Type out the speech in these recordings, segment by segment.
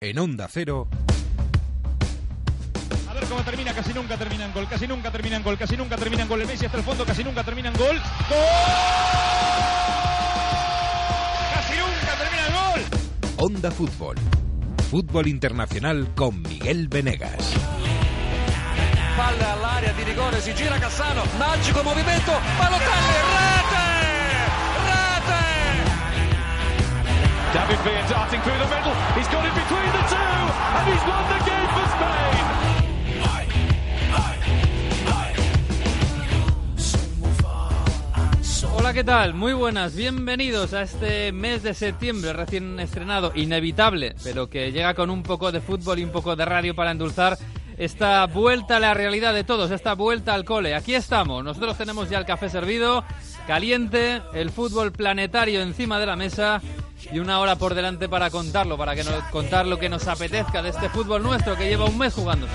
En Onda Cero. A ver cómo termina, casi nunca terminan gol, casi nunca terminan gol, casi nunca terminan gol. El Messi hasta el fondo, casi nunca terminan gol. ¡Gol! ¡Casi nunca terminan gol! Onda Fútbol. Fútbol internacional con Miguel Venegas. Palla all'area di rigore, si gira Cassano, magico movimento, Balotelli, rete! David Villa darting through the middle, he's got it between the two, and he's won the game for Spain! Hola, ¿qué tal? Muy buenas, bienvenidos a este mes de septiembre recién estrenado, inevitable, pero que llega con un poco de fútbol y un poco de radio para endulzar esta vuelta a la realidad de todos, esta vuelta al cole. Aquí estamos, nosotros tenemos ya el café servido, caliente, el fútbol planetario encima de la mesa y una hora por delante para contarlo, para que contar lo que nos apetezca de este fútbol nuestro que lleva un mes jugándose.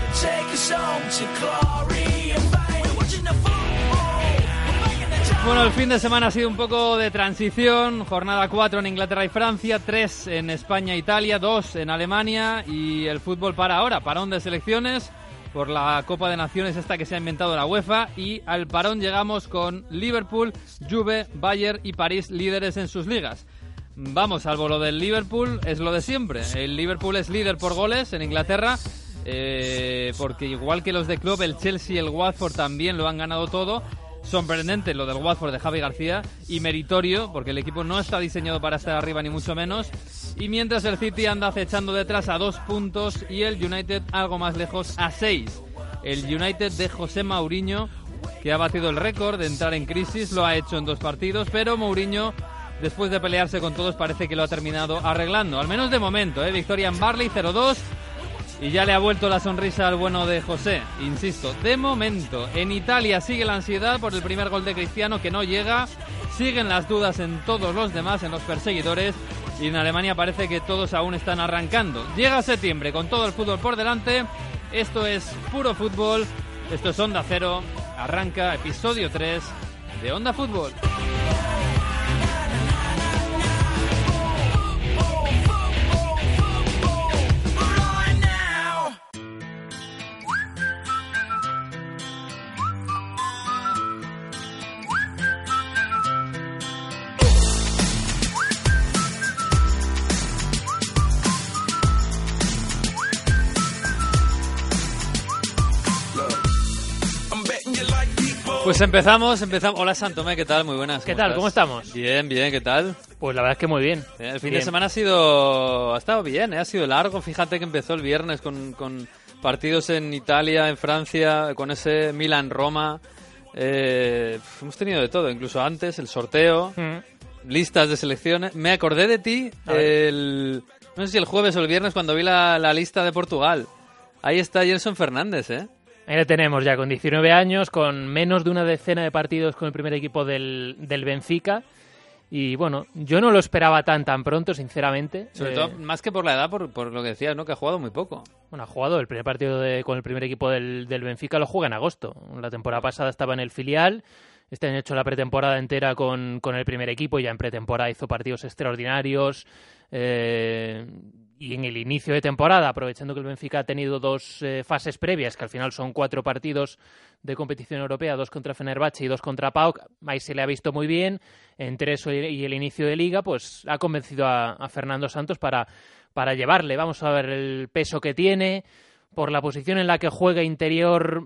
Bueno, el fin de semana ha sido un poco de transición, jornada 4 en Inglaterra y Francia, 3 en España e Italia, 2 en Alemania y el fútbol para ahora, parón de selecciones por la Copa de Naciones esta que se ha inventado la UEFA, y al parón llegamos con Liverpool, Juve, Bayern y París líderes en sus ligas. Vamos, salvo lo del Liverpool, es lo de siempre. El Liverpool es líder por goles en Inglaterra, porque igual que los de club, el Chelsea y el Watford también lo han ganado todo. Sorprendente lo del Watford de Javi García y meritorio, porque el equipo no está diseñado para estar arriba ni mucho menos. Y mientras el City anda acechando detrás a 2 puntos y el United algo más lejos a 6. El United de José Mourinho, que ha batido el récord de entrar en crisis, lo ha hecho en 2 partidos, pero Mourinho, después de pelearse con todos, parece que lo ha terminado arreglando, al menos de momento, victoria en Barley 0-2 y ya le ha vuelto la sonrisa al bueno de José, insisto, de momento. En Italia sigue la ansiedad por el primer gol de Cristiano que no llega, siguen las dudas en todos los demás, en los perseguidores, y en Alemania parece que todos aún están arrancando. Llega septiembre con todo el fútbol por delante, esto es puro fútbol, esto es Onda Cero, arranca episodio 3 de Onda Fútbol. Pues empezamos. Hola Santomé, ¿qué tal? Muy buenas. ¿Qué tal? ¿Cómo estamos? Bien, ¿qué tal? Pues la verdad es que muy bien. El fin de semana ha estado bien, ha sido largo. Fíjate que empezó el viernes con partidos en Italia, en Francia, con ese Milan-Roma. Hemos tenido de todo, incluso antes, el sorteo, listas de selecciones. Me acordé de ti, no sé si el jueves o el viernes, cuando vi la lista de Portugal. Ahí está Gelson Fernández, ¿eh? Ahí lo tenemos ya, con 19 años, con menos de una decena de partidos con el primer equipo del Benfica. Y bueno, yo no lo esperaba tan pronto, sinceramente. Sobre todo, más que por la edad, por lo que decías, ¿no? Que ha jugado muy poco. Bueno, ha jugado el primer partido con el primer equipo del Benfica, lo juega en agosto. La temporada pasada estaba en el filial. Este año ha hecho la pretemporada entera con el primer equipo. Ya en pretemporada hizo partidos extraordinarios. Y en el inicio de temporada, aprovechando que el Benfica ha tenido 2 fases previas, que al final son 4 partidos de competición europea, 2 contra Fenerbahce y 2 contra PAOK, ahí se le ha visto muy bien. Entre eso y el inicio de Liga, pues ha convencido a Fernando Santos para llevarle. Vamos a ver el peso que tiene. Por la posición en la que juega interior,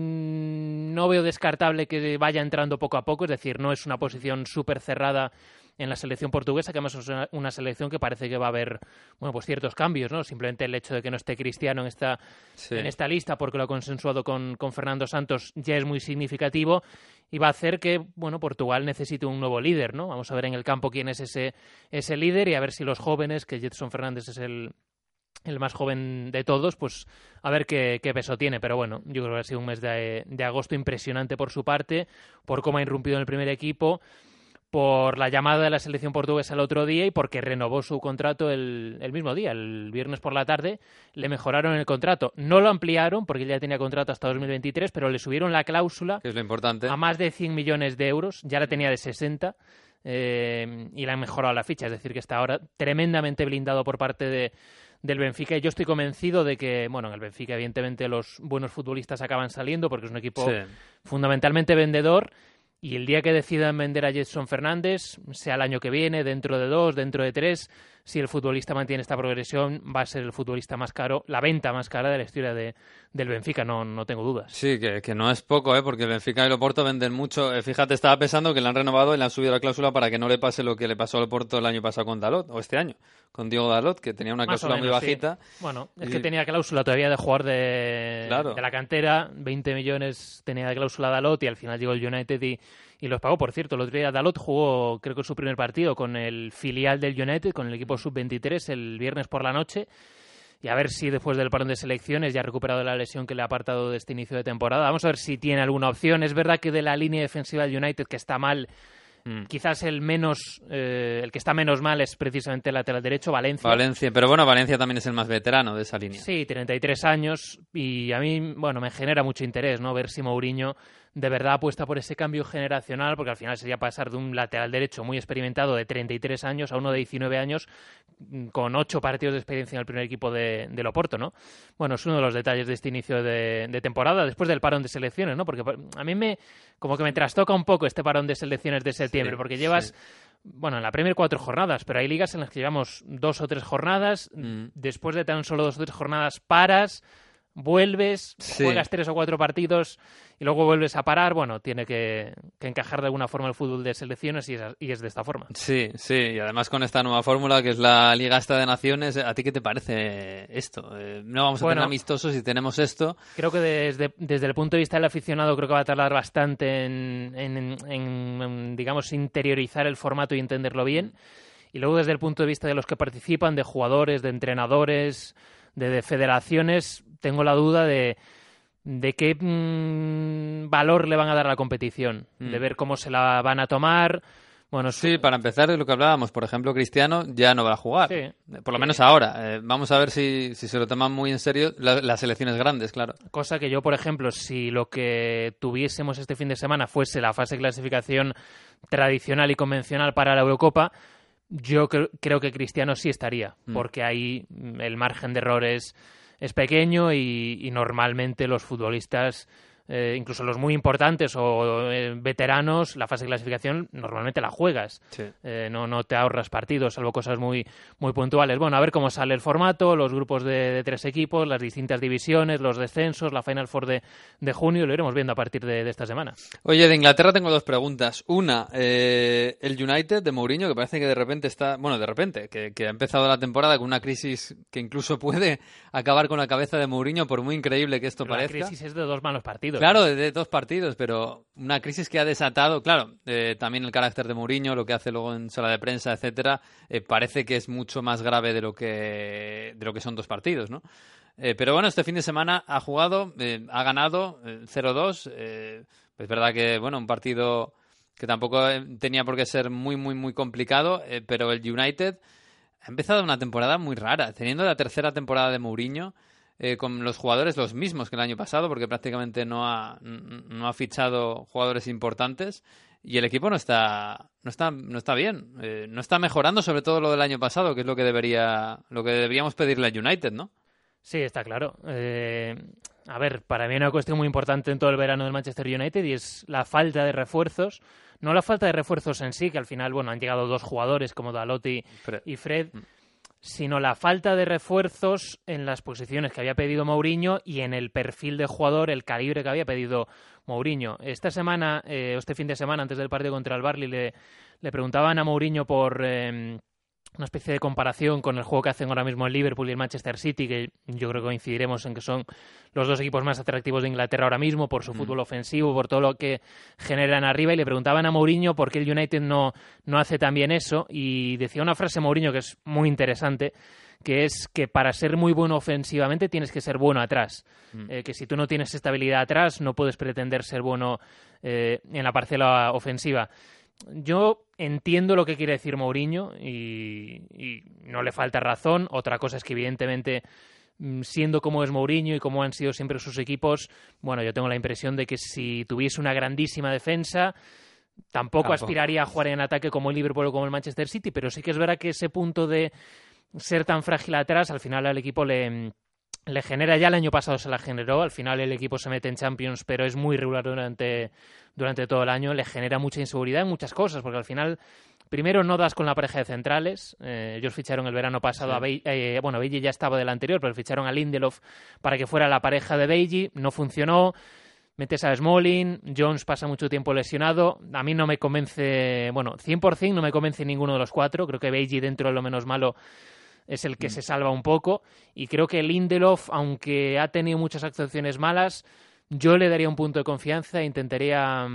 no veo descartable que vaya entrando poco a poco, es decir, no es una posición súper cerrada en la selección portuguesa, que además es una selección que parece que va a haber, bueno, pues ciertos cambios, ¿no? Simplemente el hecho de que no esté Cristiano en esta lista, porque lo ha consensuado con Fernando Santos, ya es muy significativo y va a hacer que, bueno, Portugal necesite un nuevo líder, ¿no? Vamos a ver en el campo quién es ese líder y a ver si los jóvenes, que Gelson Fernández es el más joven de todos, pues a ver qué peso tiene. Pero bueno, yo creo que ha sido un mes de agosto impresionante por su parte, por cómo ha irrumpido en el primer equipo, por la llamada de la selección portuguesa el otro día y porque renovó su contrato el mismo día, el viernes por la tarde. Le mejoraron el contrato, no lo ampliaron porque él ya tenía contrato hasta 2023, pero le subieron la cláusula, que es lo importante, a más de 100 millones de euros, ya la tenía de 60 y le han mejorado la ficha, es decir que está ahora tremendamente blindado por parte del Benfica, y yo estoy convencido de que, bueno, en el Benfica evidentemente los buenos futbolistas acaban saliendo porque es un equipo fundamentalmente vendedor, y el día que decidan vender a Gedson Fernández, sea el año que viene, dentro de 2, dentro de 3, si el futbolista mantiene esta progresión, va a ser el futbolista más caro, la venta más cara de la historia del Benfica, no tengo dudas. Sí, que no es poco, porque el Benfica y el Oporto venden mucho. Fíjate, estaba pensando que le han renovado y le han subido la cláusula para que no le pase lo que le pasó al Oporto el año pasado con Dalot, o este año, con Diego Dalot, que tenía una cláusula muy bajita. Sí. Bueno, es que tenía cláusula todavía de jugador de la cantera, 20 millones tenía de cláusula Dalot, y al final llegó el United y los pagó. Por cierto, el otro día Dalot jugó, creo que su primer partido con el filial del United, con el equipo sub-23, el viernes por la noche, y a ver si después del parón de selecciones, ya ha recuperado la lesión que le ha apartado de este inicio de temporada, vamos a ver si tiene alguna opción. Es verdad que de la línea defensiva del United, que está mal, quizás el que está menos mal es precisamente el lateral derecho, Valencia. Pero bueno, Valencia también es el más veterano de esa línea. Sí, 33 años, y a mí, bueno, me genera mucho interés, ¿no?, ver si Mourinho de verdad apuesta por ese cambio generacional, porque al final sería pasar de un lateral derecho muy experimentado de 33 años a uno de 19 años con 8 partidos de experiencia en el primer equipo del Oporto, ¿no? Bueno, es uno de los detalles de este inicio de temporada, después del parón de selecciones, ¿no? Porque a mí como que me trastoca un poco este parón de selecciones de septiembre, porque llevas... Bueno, en la Premier 4 jornadas, pero hay ligas en las que llevamos 2 o 3 jornadas, después de tan solo 2 o 3 jornadas paras, vuelves, juegas 3 o 4 partidos y luego vuelves a parar. Bueno, tiene que encajar de alguna forma el fútbol de selecciones, y es de esta forma. Sí, y además con esta nueva fórmula que es la Liga esta de Naciones, ¿a ti qué te parece esto? No vamos a tener amistosos si tenemos esto. Creo que desde el punto de vista del aficionado creo que va a tardar bastante en digamos, interiorizar el formato y entenderlo bien. Y luego desde el punto de vista de los que participan, de jugadores, de entrenadores, de federaciones, tengo la duda de qué valor le van a dar a la competición, de ver cómo se la van a tomar. Bueno, sí, para empezar, de lo que hablábamos, por ejemplo, Cristiano ya no va a jugar, por lo menos ahora. Vamos a ver si se lo toman muy en serio las selecciones grandes, claro. Cosa que yo, por ejemplo, si lo que tuviésemos este fin de semana fuese la fase de clasificación tradicional y convencional para la Eurocopa, yo creo que Cristiano sí estaría, porque ahí el margen de errores es pequeño y normalmente los futbolistas, incluso los muy importantes o veteranos, la fase de clasificación normalmente la juegas. No te ahorras partidos, salvo cosas muy, muy puntuales. Bueno, a ver cómo sale el formato, los grupos de 3 equipos, las distintas divisiones, los descensos, la Final Four de junio, lo iremos viendo a partir de esta semana. Oye, de Inglaterra tengo 2 preguntas. Una, el United de Mourinho, que parece que de repente que ha empezado la temporada con una crisis que incluso puede acabar con la cabeza de Mourinho, por muy increíble que esto parezca. La crisis es de 2 malos partidos. Claro, de 2 partidos, pero una crisis que ha desatado, claro, también el carácter de Mourinho, lo que hace luego en sala de prensa, etcétera, parece que es mucho más grave de lo que son 2 partidos, ¿no? Pero bueno, este fin de semana ha jugado, ha ganado 0-2. Es verdad que, bueno, un partido que tampoco tenía por qué ser muy, muy, muy complicado, pero el United ha empezado una temporada muy rara, teniendo la tercera temporada de Mourinho, con los jugadores los mismos que el año pasado, porque prácticamente no ha fichado jugadores importantes, y el equipo no está bien, no está mejorando, sobre todo lo del año pasado, que es lo que deberíamos pedirle al United, ¿no? Sí, está claro. A ver, para mí hay una cuestión muy importante en todo el verano del Manchester United, y es la falta de refuerzos. No la falta de refuerzos en sí, que al final, bueno, han llegado 2 jugadores como Dalot y Fred, sino la falta de refuerzos en las posiciones que había pedido Mourinho y en el perfil de jugador, el calibre que había pedido Mourinho. Esta semana, este fin de semana, antes del partido contra el Burnley, le preguntaban a Mourinho por una especie de comparación con el juego que hacen ahora mismo el Liverpool y el Manchester City, que yo creo que coincidiremos en que son los 2 equipos más atractivos de Inglaterra ahora mismo por su fútbol ofensivo, por todo lo que generan arriba, y le preguntaban a Mourinho por qué el United no hace tan bien eso, y decía una frase Mourinho que es muy interesante, que es que para ser muy bueno ofensivamente tienes que ser bueno atrás, que si tú no tienes estabilidad atrás no puedes pretender ser bueno en la parcela ofensiva. Yo entiendo lo que quiere decir Mourinho y no le falta razón. Otra cosa es que evidentemente, siendo como es Mourinho y como han sido siempre sus equipos, bueno, yo tengo la impresión de que si tuviese una grandísima defensa tampoco aspiraría a jugar en ataque como el Liverpool o como el Manchester City, pero sí que es verdad que ese punto de ser tan frágil atrás, al final al equipo le genera, ya el año pasado se la generó, al final el equipo se mete en Champions, pero es muy regular durante todo el año, le genera mucha inseguridad en muchas cosas, porque al final, primero no das con la pareja de centrales, ellos ficharon el verano pasado a Beigi ya estaba del anterior, pero ficharon a Lindelof para que fuera la pareja de Beigi, no funcionó. Metes a Smalling, Jones pasa mucho tiempo lesionado. A mí no me convence, 100% no me convence ninguno de los cuatro. Creo que Beigi, dentro de lo menos malo, es el que se salva un poco. Y creo que Lindelof, aunque ha tenido muchas actuaciones malas, yo le daría un punto de confianza e intentaría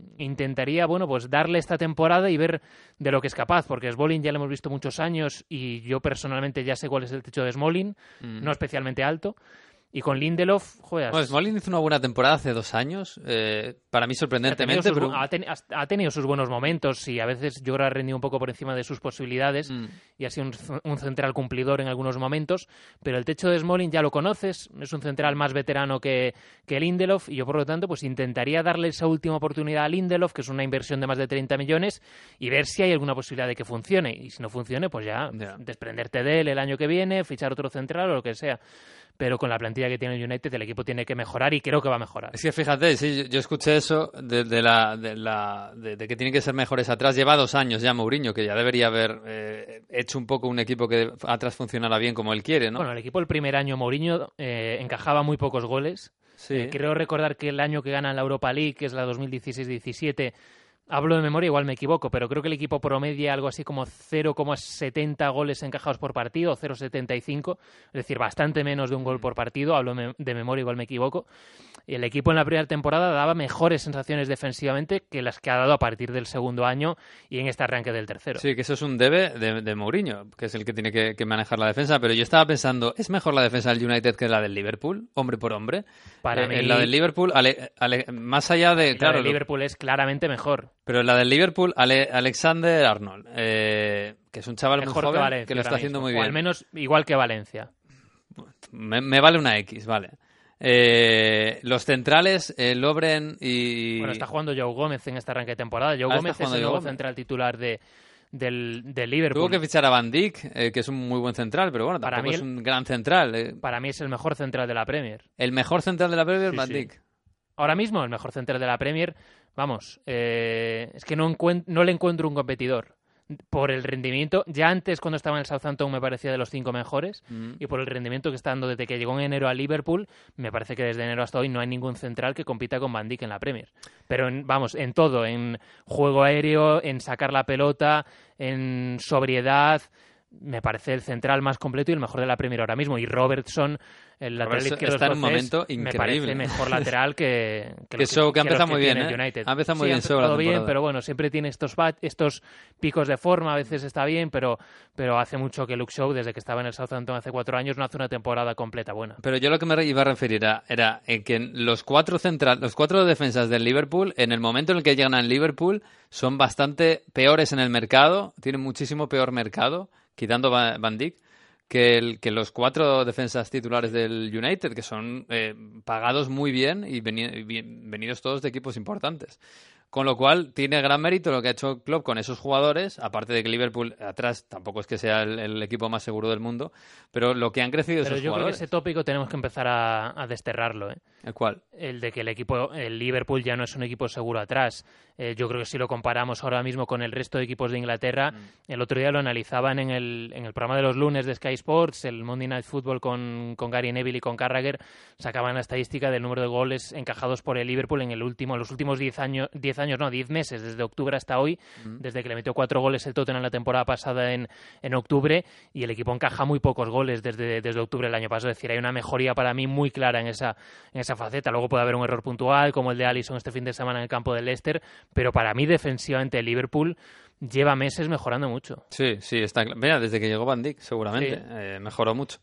pues darle esta temporada y ver de lo que es capaz. Porque Smalling ya lo hemos visto muchos años y yo personalmente ya sé cuál es el techo de Smalling, no especialmente alto. Y con Lindelof, joder... Bueno, Smalling hizo una buena temporada hace 2 años, para mí sorprendentemente. Ha tenido sus buenos momentos y a veces yo creo que ha rendido un poco por encima de sus posibilidades y ha sido un central cumplidor en algunos momentos, pero el techo de Smalling ya lo conoces, es un central más veterano que Lindelof y yo por lo tanto pues intentaría darle esa última oportunidad a Lindelof, que es una inversión de más de 30 millones, y ver si hay alguna posibilidad de que funcione. Y si no funcione, pues ya desprenderte de él el año que viene, fichar otro central o lo que sea. Pero con la plantilla que tiene el United, el equipo tiene que mejorar y creo que va a mejorar. Es que fíjate, sí, yo escuché eso de que tienen que ser mejores atrás. Lleva 2 años ya Mourinho, que ya debería haber hecho un poco un equipo que atrás funcionara bien como él quiere, ¿no? Bueno, el equipo el primer año Mourinho encajaba muy pocos goles. Sí. Creo recordar que el año que ganan la Europa League, que es la 2016-17, hablo de memoria, igual me equivoco, pero creo que el equipo promedia algo así como 0,70 goles encajados por partido, 0,75, es decir, bastante menos de un gol por partido, hablo de memoria, igual me equivoco. Y el equipo en la primera temporada daba mejores sensaciones defensivamente que las que ha dado a partir del segundo año y en este arranque del tercero. Sí, que eso es un debe de Mourinho, que es el que tiene que manejar la defensa, pero yo estaba pensando, ¿es mejor la defensa del United que la del Liverpool, hombre por hombre? Para mí, la del Liverpool, más allá de... Claro, la del Liverpool es claramente mejor. Pero la del Liverpool, Alexander-Arnold, que es un chaval mejor muy joven, Valencia, que lo está haciendo muy bien. O al menos igual que Valencia. Me vale una X, vale. Los centrales, Lovren y... Bueno, está jugando Joe Gómez en este arranque de temporada. Joe Gómez es el nuevo central titular del Liverpool. Tuvo que fichar a Van Dijk, que es un muy buen central, pero bueno, tampoco es un gran central. Para mí es el mejor central de la Premier. ¿El mejor central de la Premier, sí, Van Dijk? Sí. Ahora mismo el mejor central de la Premier, vamos, es que no le encuentro un competidor. Por el rendimiento, ya antes cuando estaba en el Southampton me parecía de los 5 mejores y por el rendimiento que está dando desde que llegó en enero a Liverpool, me parece que desde enero hasta hoy no hay ningún central que compita con Van Dijk en la Premier. Pero en todo, en juego aéreo, en sacar la pelota, en sobriedad, me parece el central más completo y el mejor de la Premier ahora mismo. Y Robertson, el lateral izquierdo está en un momento increíble. Me parece mejor lateral que Shaw, que ha empezado muy bien, United. Ha empezado muy bien Shaw la temporada. Bien, pero bueno, siempre tiene estos picos de forma, a veces está bien, pero hace mucho que Luke Shaw, desde que estaba en el Southampton hace 4 años, no hace una temporada completa buena. Pero yo lo que me iba a referir era en que los 4 defensas del Liverpool, en el momento en el que llegan al Liverpool, son bastante peores en el mercado, tienen muchísimo peor mercado, quitando Van Dijk, que los 4 defensas titulares del United, que son pagados muy bien y venidos todos de equipos importantes. Con lo cual, tiene gran mérito lo que ha hecho Klopp con esos jugadores, aparte de que Liverpool atrás tampoco es que sea el equipo más seguro del mundo, pero lo que han crecido esos jugadores... Pero yo creo que ese tópico tenemos que empezar a desterrarlo, ¿eh? ¿El cuál? El de que el Liverpool ya no es un equipo seguro atrás. Yo creo que si lo comparamos ahora mismo con el resto de equipos de Inglaterra, el otro día lo analizaban en el programa de los lunes de Sky Sports, el Monday Night Football con Gary Neville y con Carragher, sacaban la estadística del número de goles encajados por el Liverpool en los últimos 10 meses, desde octubre hasta hoy, desde que le metió 4 goles el Tottenham la temporada pasada en octubre, y el equipo encaja muy pocos goles desde octubre del año pasado. Es decir, hay una mejoría para mí muy clara en esa faceta. Luego puede haber un error puntual, como el de Alisson este fin de semana en el campo del Leicester, pero para mí defensivamente el Liverpool lleva meses mejorando mucho. Sí, está claro. Mira, desde que llegó Van Dijk, seguramente, mejoró mucho.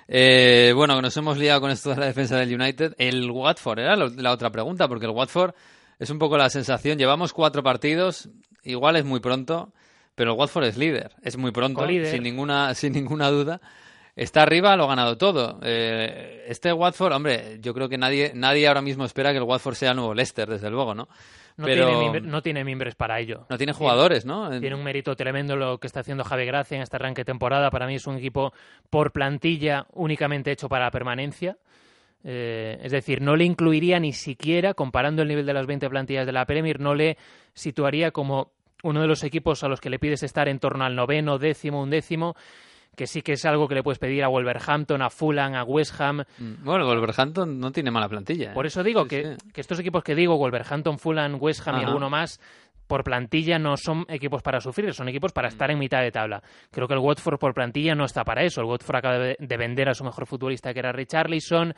Bueno, nos hemos liado con esto de la defensa del United. El Watford era la otra pregunta, porque el Watford es un poco la sensación. Llevamos 4 partidos, igual es muy pronto, pero el Watford es líder. Es muy pronto, sin ninguna duda. Está arriba, lo ha ganado todo. Este Watford, hombre, yo creo que nadie ahora mismo espera que el Watford sea el nuevo Leicester, desde luego, ¿no? No tiene mimbres para ello. No tiene jugadores, ¿no? Tiene un mérito tremendo lo que está haciendo Javi Gracia en este arranque de temporada. Para mí es un equipo por plantilla únicamente hecho para la permanencia. Es decir, no le incluiría ni siquiera, comparando el nivel de las 20 plantillas de la Premier, no le situaría como uno de los equipos a los que le pides estar en torno al 9º, 10º, 11º, que sí que es algo que le puedes pedir a Wolverhampton, a Fulham, a West Ham. Bueno, Wolverhampton no tiene mala plantilla. Por eso digo que estos equipos que digo, Wolverhampton, Fulham, West Ham y alguno más, por plantilla no son equipos para sufrir, son equipos para estar en mitad de tabla. Creo que el Watford por plantilla no está para eso. El Watford acaba de vender a su mejor futbolista, que era Richarlison.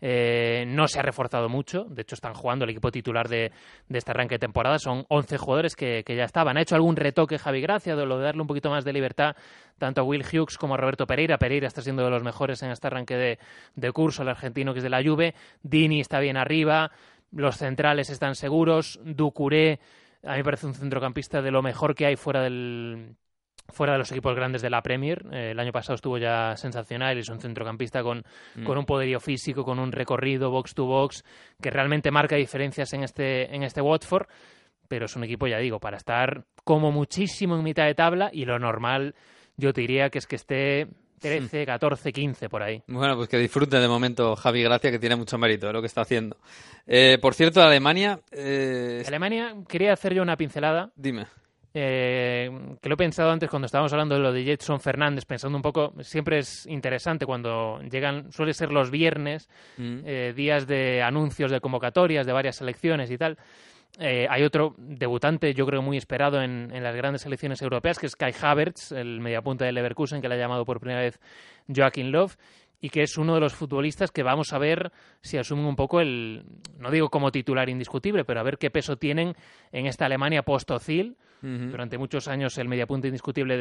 No se ha reforzado mucho. De hecho, están jugando el equipo titular de este arranque de temporada. Son 11 jugadores que ya estaban. Ha hecho algún retoque Javi Gracia, de lo de darle un poquito más de libertad tanto a Will Hughes como a Roberto Pereira. Pereira está siendo de los mejores en este arranque de curso, el argentino que es de la Juve. Dini está bien arriba. Los centrales están seguros. Doucouré, a mí me parece un centrocampista de lo mejor que hay fuera de los equipos grandes de la Premier. El año pasado estuvo ya sensacional y es un centrocampista con un poderío físico, con un recorrido box to box que realmente marca diferencias en este Watford, pero es un equipo, ya digo, para estar como muchísimo en mitad de tabla, y lo normal yo te diría que es que esté 13, 14, 15 por ahí. Bueno, pues que disfrute de momento Javi Gracia, que tiene mucho mérito de lo que está haciendo. Por cierto, Alemania... Alemania, quería hacer yo una pincelada. Dime. Que lo he pensado antes cuando estábamos hablando de lo de Jetson Fernández, pensando un poco, siempre es interesante cuando llegan, suele ser los viernes, días de anuncios de convocatorias de varias selecciones y tal. Hay otro debutante, yo creo muy esperado en las grandes selecciones europeas, que es Kai Havertz, el mediapunta del Leverkusen, que le ha llamado por primera vez Joachim Löw, y que es uno de los futbolistas que vamos a ver si asumen un poco no digo como titular indiscutible, pero a ver qué peso tienen en esta Alemania post-Özil. Durante muchos años el mediapunta indiscutible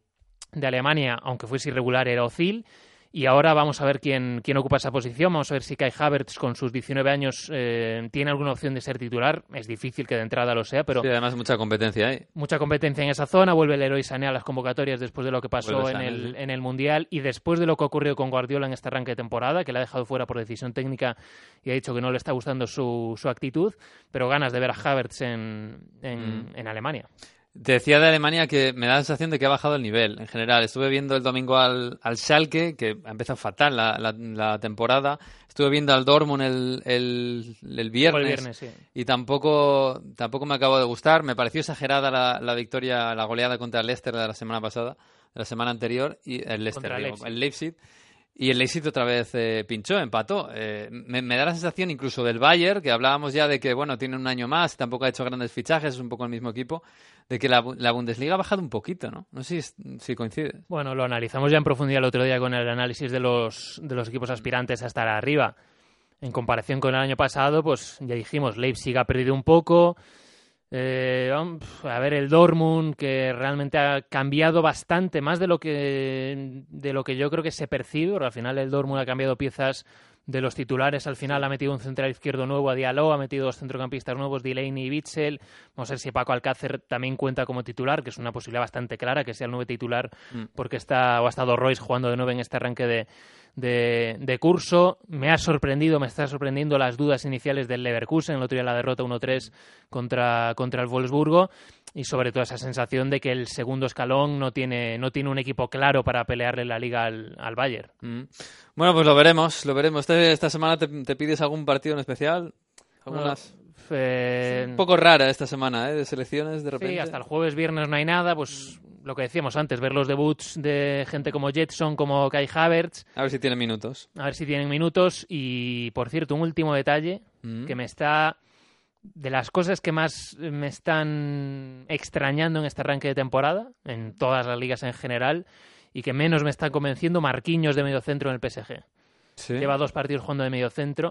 de Alemania, aunque fuese irregular, era Özil. Y ahora vamos a ver quién ocupa esa posición. Vamos a ver si Kai Havertz, con sus 19 años, tiene alguna opción de ser titular. Es difícil que de entrada lo sea, pero... Sí, además mucha competencia hay. Mucha competencia en esa zona. Vuelve el Leroy Sané a las convocatorias después de lo que pasó en el Mundial y después de lo que ocurrió con Guardiola en este arranque de temporada, que le ha dejado fuera por decisión técnica y ha dicho que no le está gustando su actitud, pero ganas de ver a Havertz en Alemania. Te decía de Alemania que me da la sensación de que ha bajado el nivel en general. Estuve viendo el domingo al Schalke, que ha empezado fatal la temporada. Estuve viendo al Dortmund el viernes, sí. Y tampoco me acabó de gustar. Me pareció exagerada la victoria, la goleada contra el Leicester de la semana pasada, de la semana anterior, y el Leipzig. Y el Leipzig otra vez pinchó, empató. Me da la sensación incluso del Bayern, que hablábamos ya de que, bueno, tiene un año más, tampoco ha hecho grandes fichajes, es un poco el mismo equipo, de que la Bundesliga ha bajado un poquito, ¿no? No sé si coincide. Bueno, lo analizamos ya en profundidad el otro día con el análisis de los equipos aspirantes a estar arriba. En comparación con el año pasado, pues ya dijimos, Leipzig ha perdido un poco. A ver, el Dortmund, que realmente ha cambiado bastante más de lo que yo creo que se percibe, porque al final el Dortmund ha cambiado piezas de los titulares. Al final ha metido un central izquierdo nuevo, a Diallo, ha metido dos centrocampistas nuevos, Delaney y Witsel. Vamos a ver si Paco Alcácer también cuenta como titular, que es una posibilidad bastante clara que sea el 9 titular, porque ha estado Royce jugando de 9 en este arranque de curso. Me está sorprendiendo las dudas iniciales del Leverkusen, el otro día la derrota 1-3 contra el Wolfsburgo, y sobre todo esa sensación de que el segundo escalón no tiene un equipo claro para pelearle la liga al Bayern. Bueno, pues lo veremos. Esta semana te pides algún partido en especial. Un poco rara esta semana, de selecciones de repente. Sí, hasta el jueves, viernes no hay nada, pues lo que decíamos antes, ver los debuts de gente como Jetson, como Kai Havertz. A ver si tienen minutos. Y, por cierto, un último detalle que de las cosas que más me están extrañando en este arranque de temporada, en todas las ligas en general, y que menos me están convenciendo, Marquinhos de mediocentro en el PSG. ¿Sí? Lleva 2 partidos jugando de mediocentro.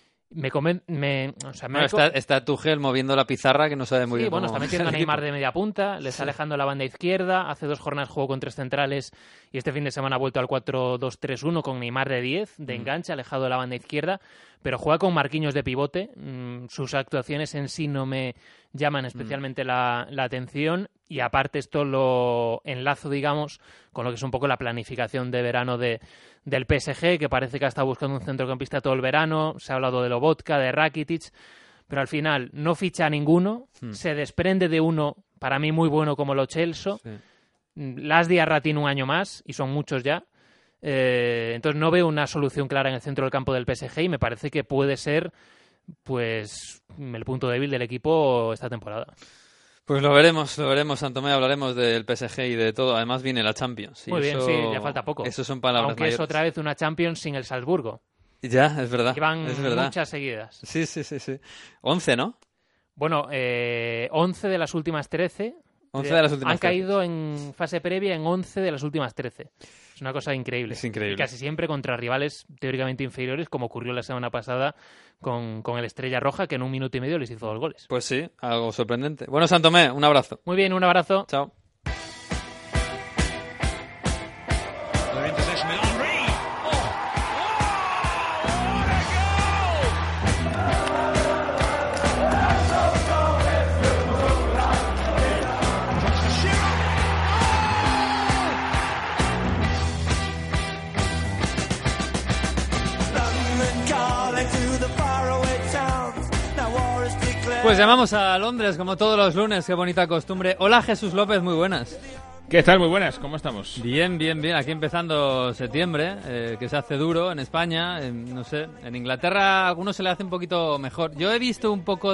Está Tuchel moviendo la pizarra, que no sabe muy bien. Sí, bueno, está metiendo a Neymar de media punta, le está alejando la banda izquierda. Hace 2 jornadas jugó con 3 centrales y este fin de semana ha vuelto al 4-2-3-1 con Neymar de 10, de enganche, alejado de la banda izquierda, pero juega con Marquinhos de pivote. Sus actuaciones en sí no me llaman especialmente la atención, y aparte esto lo enlazo, digamos, con lo que es un poco la planificación de verano del PSG, que parece que ha estado buscando un centrocampista todo el verano. Se ha hablado de Lobotka, de Rakitic. pero al final no ficha a ninguno, se desprende de uno, para mí muy bueno como Lo Celso, Las Diarra tiene un año más, y son muchos ya, entonces no veo una solución clara en el centro del campo del PSG y me parece que puede ser pues el punto débil del equipo esta temporada. Pues lo veremos, Santomé, hablaremos del PSG y de todo. Además viene la Champions. Muy bien, sí, ya falta poco. Eso son palabras aunque mayores. es otra vez una Champions sin el Salzburgo. Ya, es verdad. Llevan es verdad. muchas seguidas. Sí. 11, ¿no? Bueno, 11 de las últimas 13. 11 de las últimas han 13. caído en fase previa en 11 de las últimas 13. Es una cosa increíble. Es increíble. Y casi siempre contra rivales teóricamente inferiores, como ocurrió la semana pasada con el Estrella Roja, que en 1 minuto y medio les hizo 2 goles. Pues sí, algo sorprendente. Bueno, Santomé, un abrazo. Muy bien, un abrazo. Chao. Pues llamamos a Londres como todos los lunes, qué bonita costumbre. Hola Jesús López, muy buenas. ¿Qué tal? Muy buenas, ¿cómo estamos? Bien, aquí empezando septiembre, que se hace duro en España, no sé, en Inglaterra a algunos se le hace un poquito mejor. Yo he visto un poco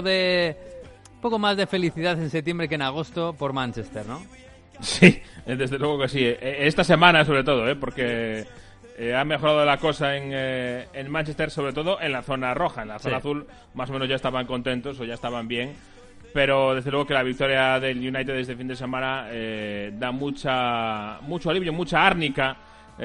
más de felicidad en septiembre que en agosto por Manchester, ¿no? Sí, desde luego que sí. Esta semana sobre todo, porque ha mejorado la cosa en Manchester, sobre todo en la zona roja. En la zona azul más o menos ya estaban contentos o ya estaban bien. Pero desde luego que la victoria del United este fin de semana da mucho alivio, mucha árnica,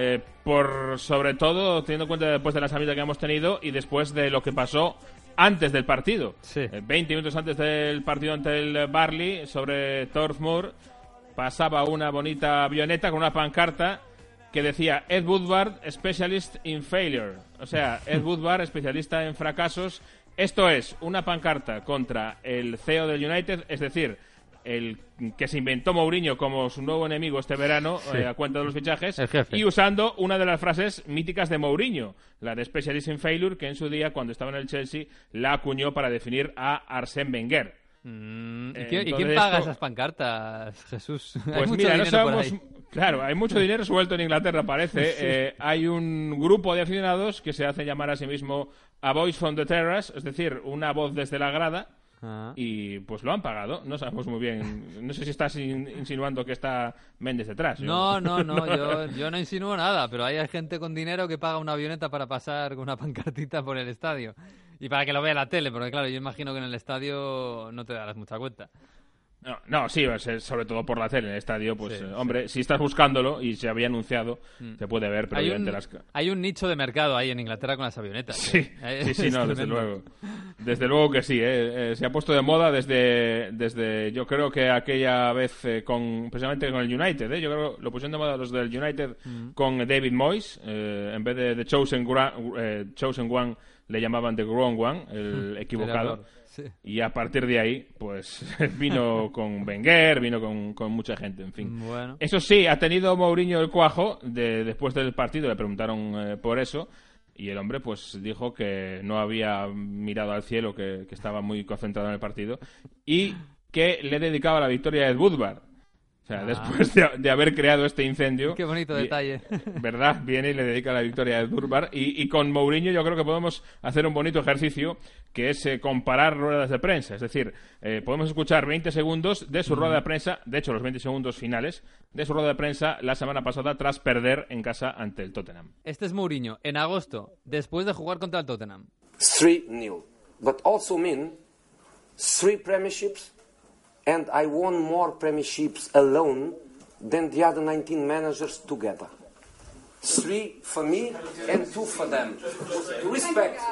por sobre todo teniendo en cuenta después de la salida que hemos tenido y después de lo que pasó antes del partido. Sí. 20 minutos antes del partido ante el Burnley sobre Turf Moor pasaba una bonita avioneta con una pancarta que decía Ed Woodward, Specialist in Failure. O sea, Ed Woodward, especialista en fracasos. Esto es una pancarta contra el CEO del United, es decir, el que se inventó Mourinho como su nuevo enemigo este verano, a cuenta de los fichajes, el jefe. y usando una de las frases míticas de Mourinho, la de Specialist in Failure, que en su día, cuando estaba en el Chelsea, la acuñó para definir a Arsène Wenger. ¿Y quién paga esas pancartas, Jesús? Pues mira, no sabemos. Claro, hay mucho dinero suelto en Inglaterra, parece. Hay un grupo de aficionados que se hacen llamar a sí mismo A Voice from the Terrace, es decir, una voz desde la grada. Y pues lo han pagado. No sabemos muy bien. No sé si estás insinuando que está Méndez detrás. No, yo no insinúo nada, pero hay gente con dinero que paga una avioneta para pasar con una pancartita por el estadio. Y para que lo vea la tele, porque claro, yo imagino que en el estadio no te darás mucha cuenta. No, sí, sobre todo por la tele. En el estadio, pues, hombre, si estás buscándolo y se había anunciado, se puede ver, pero hay un nicho de mercado ahí en Inglaterra con las avionetas. Sí, no, desde luego. Desde luego que sí, se ha puesto de moda desde yo creo que aquella vez precisamente con el United, yo creo que lo pusieron de moda los del United con David Moyes, en vez de The Chosen One le llamaban The Wrong One, el equivocado. Sí. Y a partir de ahí, pues vino con Wenger, vino con mucha gente, en fin. Bueno. Eso sí, ha tenido Mourinho el cuajo después del partido, le preguntaron por eso, y el hombre pues dijo que no había mirado al cielo, que estaba muy concentrado en el partido, y que le dedicaba la victoria a Ed Woodward. O sea, después de haber creado este incendio... Qué bonito detalle. ¿Verdad? Viene y le dedica la victoria a Ed Woodward. Y con Mourinho yo creo que podemos hacer un bonito ejercicio, que es comparar ruedas de prensa. Es decir, podemos escuchar 20 segundos de su rueda de prensa, de hecho los 20 segundos finales, de su rueda de prensa la semana pasada tras perder en casa ante el Tottenham. Este es Mourinho, en agosto, después de jugar contra el Tottenham. 3-0. But also mean 3 premierships. And I won more premierships alone than the other 19 managers together. 3 for me and 2 for them. Respect,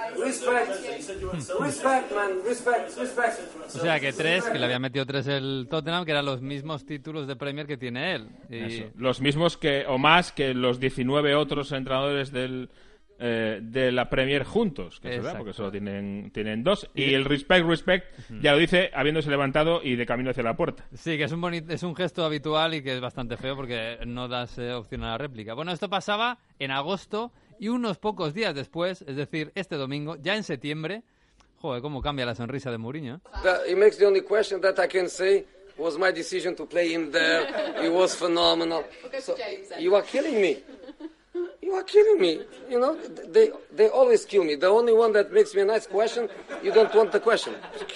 man, respect. O sea que 3, que le había metido 3 el Tottenham, que eran los mismos títulos de Premier que tiene él. Los mismos o más que los 19 otros entrenadores de la Premier juntos, que es verdad, porque solo tienen 2, y el respect ya lo dice habiéndose levantado y de camino hacia la puerta. Sí, que es un gesto habitual y que es bastante feo porque no das opción a la réplica. Bueno, esto pasaba en agosto y unos pocos días después, es decir, este domingo, ya en septiembre, Joder, cómo cambia la sonrisa de Mourinho. It makes the only question that I can say was my decision to play him there. It was phenomenal. So, you are killing me. You are killing me. You know, they always kill me. The only one that makes me a nice question, you don't want the question.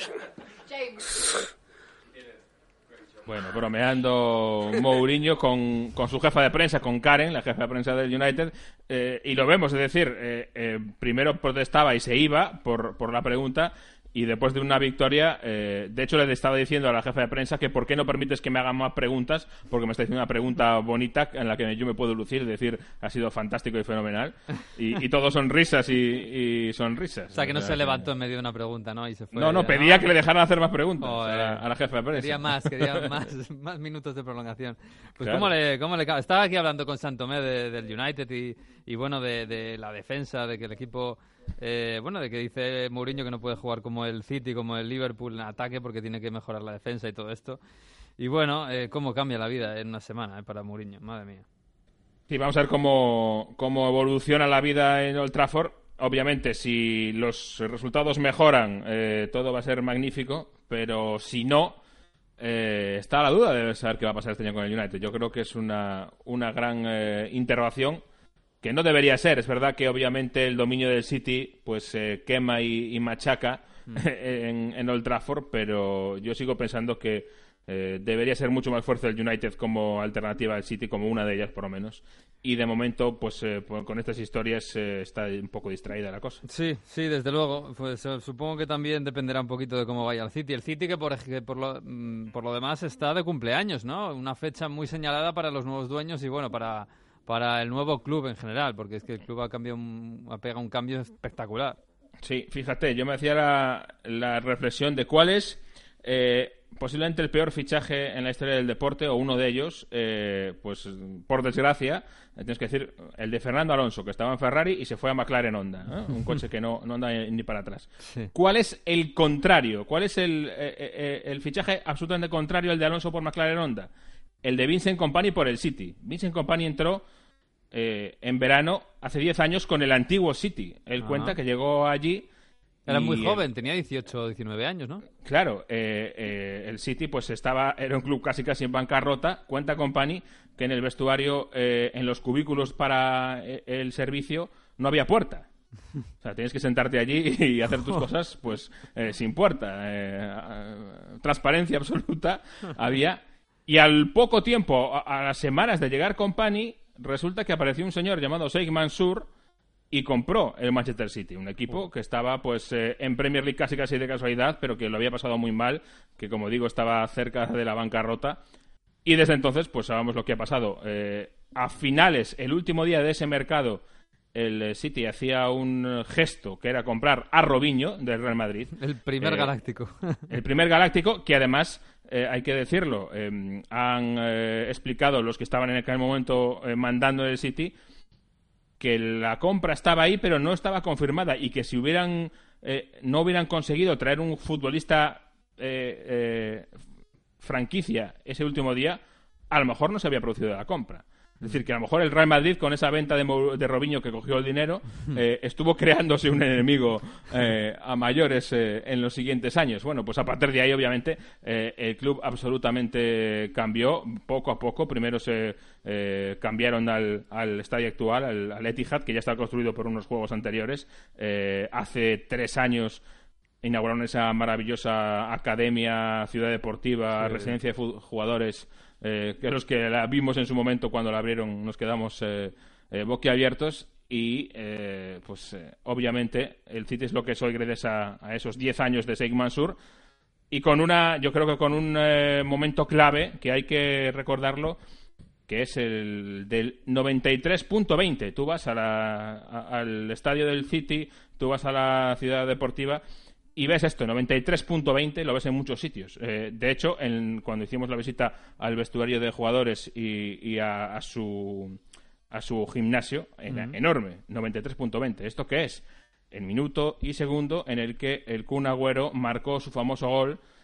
Bueno, bromeando Mourinho con su jefa de prensa, con Karen, la jefa de prensa del United, y lo vemos, es decir, primero protestaba y se iba por la pregunta, y después de una victoria, de hecho le estaba diciendo a la jefa de prensa que por qué no permites que me hagan más preguntas, porque me está haciendo una pregunta bonita en la que yo me puedo lucir, es decir, ha sido fantástico y fenomenal, y todo son risas y sonrisas. O sea, que no se levantó en medio de una pregunta, ¿no? Y se fue. No, pedía que le dejaran hacer más preguntas a la jefa de prensa. Quería más minutos de prolongación. Pues claro. ¿cómo le estaba aquí hablando con Santomé del United y bueno, de la defensa, de que el equipo... de que dice Mourinho que no puede jugar como el City, como el Liverpool en ataque porque tiene que mejorar la defensa y todo esto. Y bueno, cómo cambia la vida en una semana para Mourinho, madre mía. Sí, vamos a ver cómo evoluciona la vida en Old Trafford. Obviamente, si los resultados mejoran, todo va a ser magnífico, pero si no, está la duda de saber qué va a pasar este año con el United. Yo creo que es una gran interrogación, que no debería ser. Es verdad que obviamente el dominio del City pues quema y machaca en Old Trafford, pero yo sigo pensando que debería ser mucho más fuerte el United como alternativa al City, como una de ellas por lo menos, y de momento pues con estas historias está un poco distraída la cosa. Sí, desde luego. Pues supongo que también dependerá un poquito de cómo vaya el City. El City que por lo demás está de cumpleaños, ¿no? Una fecha muy señalada para los nuevos dueños y bueno, para el nuevo club en general, porque es que el club ha pegado un cambio espectacular. Sí, fíjate, yo me hacía la reflexión de cuál es posiblemente el peor fichaje en la historia del deporte, o uno de ellos, pues por desgracia, tienes que decir, el de Fernando Alonso, que estaba en Ferrari y se fue a McLaren Honda, ¿eh? Un coche que no anda ni para atrás. Sí. ¿Cuál es el contrario? ¿Cuál es el fichaje absolutamente contrario al de Alonso por McLaren Honda? El de Vincent Kompany por el City. Vincent Kompany entró en verano hace 10 años con el antiguo City. Él cuenta que llegó allí... Era muy joven, tenía 18 o 19 años, ¿no? Claro, el City pues era un club casi en bancarrota. Cuenta Kompany que en el vestuario, en los cubículos para el servicio, no había puerta. O sea, tienes que sentarte allí y hacer tus cosas pues sin puerta. Transparencia absoluta había... Y al poco tiempo, a las semanas de llegar Kompany, resulta que apareció un señor llamado Sheikh Mansour y compró el Manchester City, un equipo que estaba pues en Premier League casi de casualidad, pero que lo había pasado muy mal, que como digo estaba cerca de la bancarrota. Y desde entonces pues sabemos lo que ha pasado. A finales, el último día de ese mercado, el City hacía un gesto que era comprar a Robinho del Real Madrid. El primer galáctico. El primer galáctico, que además... hay que decirlo, han explicado los que estaban en aquel momento mandando el City que la compra estaba ahí pero no estaba confirmada y que si no hubieran conseguido traer un futbolista franquicia ese último día, a lo mejor no se había producido la compra. Es decir, que a lo mejor el Real Madrid, con esa venta de Robinho que cogió el dinero, estuvo creándose un enemigo a mayores en los siguientes años. Bueno, pues a partir de ahí, obviamente, el club absolutamente cambió poco a poco. Primero se cambiaron al estadio actual, al Etihad, que ya está construido por unos juegos anteriores. Hace 3 años inauguraron esa maravillosa academia, ciudad deportiva, residencia de jugadores... que los que la vimos en su momento cuando la abrieron nos quedamos boquiabiertos y obviamente el City es lo que es hoy gracias a esos 10 años de Sheikh Mansour y yo creo que con un momento clave que hay que recordarlo, que es el del 93.20. Tú vas al estadio del City, tú vas a la ciudad deportiva y ves esto, 93.20, lo ves en muchos sitios. De hecho, cuando hicimos la visita al vestuario de jugadores y a su gimnasio, era enorme, 93.20. ¿Esto qué es? El minuto y segundo en el que el Kun Agüero marcó su famoso gol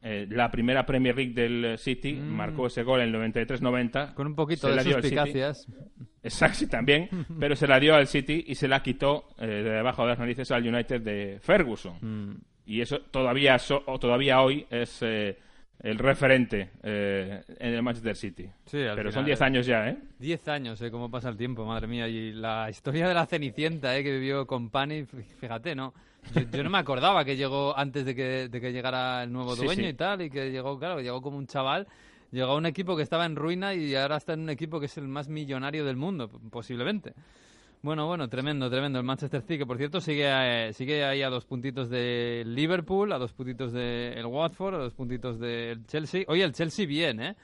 la primera Premier League del City, marcó ese gol en el 93-90. Con un poquito de suspicacias. Exacto, sí, también, pero se la dio al City y se la quitó de debajo de las narices al United de Ferguson. Y eso todavía hoy es el referente en el Manchester City. Sí, pero final, son 10 años ya, ¿eh? 10 años, cómo pasa el tiempo, madre mía. Y la historia de la Cenicienta, que vivió Company, fíjate, ¿no? Yo no me acordaba que llegó antes de que llegara el nuevo dueño y tal, y que llegó como un chaval. Llegó a un equipo que estaba en ruina y ahora está en un equipo que es el más millonario del mundo, posiblemente. Bueno, tremendo. El Manchester City, que por cierto sigue ahí a 2 puntitos de Liverpool, a 2 puntitos del Watford, a 2 puntitos del Chelsea. Oye, el Chelsea bien,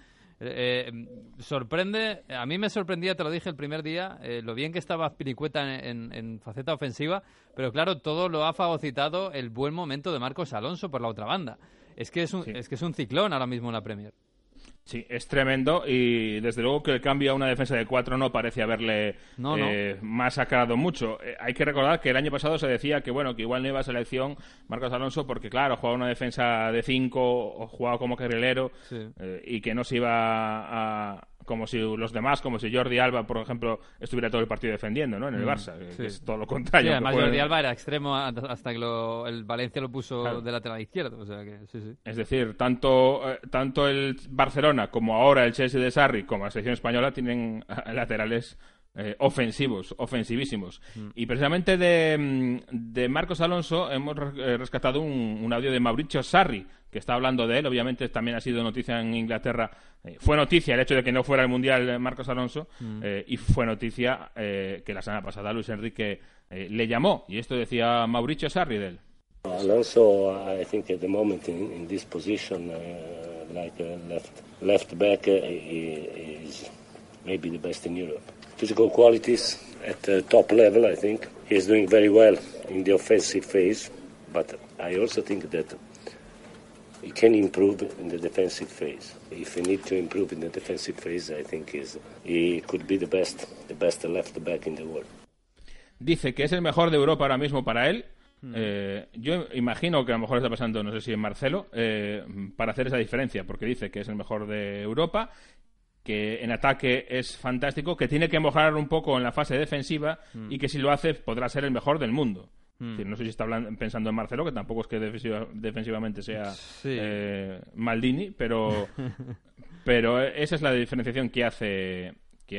sorprende, a mí me sorprendía, te lo dije el primer día, lo bien que estaba Azpilicueta en faceta ofensiva, pero claro, todo lo ha fagocitado el buen momento de Marcos Alonso por la otra banda. Es que es un ciclón ahora mismo en la Premier. Sí, es tremendo y desde luego que el cambio a una defensa de 4 no parece haberle masacrado mucho. Hay que recordar que el año pasado se decía que igual no iba a selección Marcos Alonso porque claro, jugaba una defensa de 5 o jugaba como carrilero y que no se iba como si los demás, como si Jordi Alba, por ejemplo, estuviera todo el partido defendiendo, ¿no? En el Barça, que es todo lo contrario. Sí, además Jordi Alba era extremo hasta que el Valencia lo puso de lateral izquierdo, o sea que sí. Es decir, tanto el Barcelona como ahora el Chelsea de Sarri como la selección española tienen laterales ofensivísimos. Y precisamente de Marcos Alonso hemos rescatado un audio de Mauricio Sarri, que está hablando de él. Obviamente también ha sido noticia en Inglaterra. Fue noticia el hecho de que no fuera al Mundial Marcos Alonso y fue noticia que la semana pasada Luis Enrique le llamó. Y esto decía Mauricio Sarri de él. Alonso, I think at the moment in this position, like left back, is maybe the best in Europe. Physical qualities at the top level, I think. He's doing very well in the offensive phase, but I also think that he can improve in the defensive phase. If he needs to improve in the defensive phase, I think he could be the best left back in the world. Dice que es el mejor de Europa ahora mismo para él. Yo imagino que a lo mejor está pasando, no sé si en Marcelo, para hacer esa diferencia, porque dice que es el mejor de Europa, que en ataque es fantástico, que tiene que mejorar un poco en la fase defensiva y que si lo hace podrá ser el mejor del mundo. Es decir, no sé si está pensando en Marcelo, que tampoco es que defensivamente sea Maldini, pero esa es la diferenciación que hace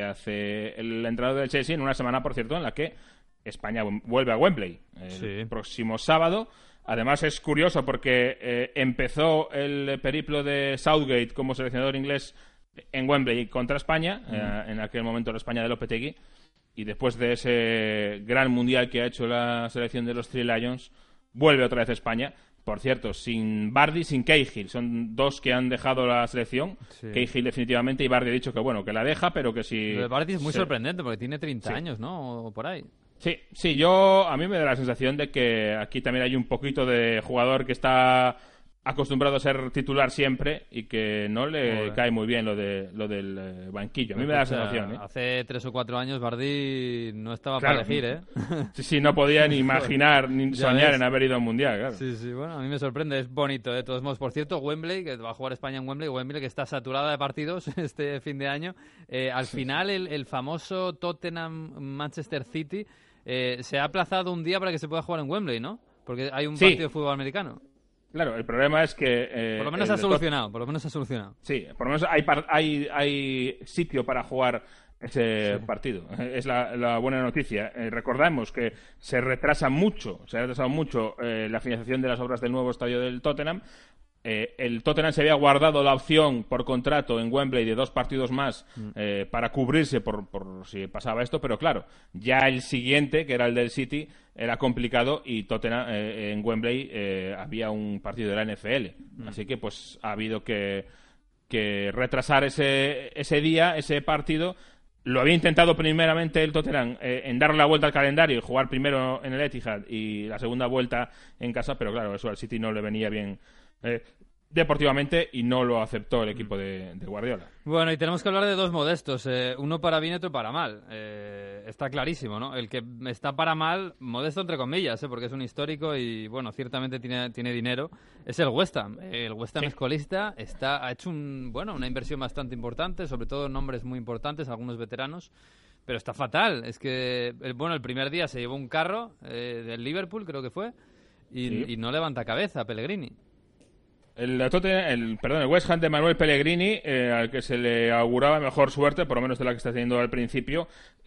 el entrenador del Chelsea en una semana, por cierto, en la que España vuelve a Wembley el próximo sábado. Además es curioso porque empezó el periplo de Southgate como seleccionador inglés en Wembley contra España, en aquel momento la España de Lopetegui, y después de ese gran mundial que ha hecho la selección de los Three Lions, vuelve otra vez a España. Por cierto, sin Vardy, sin Cahill. Son dos que han dejado la selección. Cahill definitivamente, y Vardy ha dicho que bueno, que la deja, pero que si... Lo de Vardy es muy sorprendente porque tiene 30 años, ¿no? O por ahí. Sí, a mí me da la sensación de que aquí también hay un poquito de jugador que está acostumbrado a ser titular siempre y que no le cae muy bien lo del banquillo. A mí me da la sensación. Hace 3 o 4 años Vardy no estaba para elegir, Sí, no podía ni imaginar ni soñar en haber ido al Mundial, claro. Sí, bueno, a mí me sorprende, es bonito, de todos modos. Por cierto, Wembley, que va a jugar España en Wembley que está saturada de partidos este fin de año. Al final, el famoso Tottenham-Manchester City se ha aplazado un día para que se pueda jugar en Wembley, ¿no? Porque hay un partido de fútbol americano. Claro, el problema es que... por lo menos se ha solucionado. Sí, por lo menos hay sitio para jugar ese partido. Es la buena noticia. Recordamos que se ha retrasado mucho la financiación de las obras del nuevo estadio del Tottenham. El Tottenham se había guardado la opción por contrato en Wembley de 2 partidos más para cubrirse por si pasaba esto, pero claro, ya el siguiente, que era el del City, era complicado y Tottenham en Wembley había un partido de la NFL, así que pues ha habido que retrasar ese día, ese partido. Lo había intentado primeramente el Tottenham en darle la vuelta al calendario y jugar primero en el Etihad y la segunda vuelta en casa, pero claro, eso al City no le venía bien deportivamente, y no lo aceptó el equipo de Guardiola. Bueno, y tenemos que hablar de dos Modestos, uno para bien y otro para mal. Está clarísimo, ¿no? El que está para mal, modesto entre comillas, porque es un histórico y, bueno, ciertamente tiene dinero, es el West Ham. El West Ham es colista, ha hecho una inversión bastante importante, sobre todo nombres muy importantes, algunos veteranos, pero está fatal. Es que, el primer día se llevó un carro del Liverpool, creo que fue, y no levanta cabeza Pellegrini. El West Ham de Manuel Pellegrini, al que se le auguraba mejor suerte, por lo menos de la que está teniendo al principio.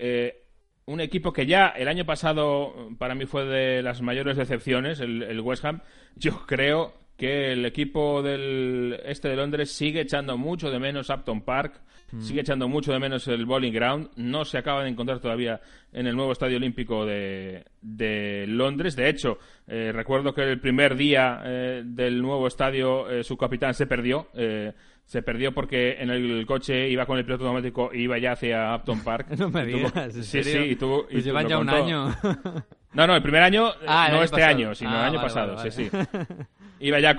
Un equipo que ya el año pasado para mí fue de las mayores decepciones, el West Ham. Yo creo que el equipo del este de Londres sigue echando mucho de menos Upton Park, sigue echando mucho de menos el Bowling Ground. No se acaba de encontrar todavía en el nuevo Estadio Olímpico de Londres. De hecho, recuerdo que el primer día del nuevo estadio su capitán se perdió. Se perdió porque en el coche iba con el piloto automático y iba ya hacia Upton Park. No me digas, ¿en serio? Y llevan ya un año. No, el primer año, no este pasado. año, sino el año pasado. Vale. Sí. Iba ya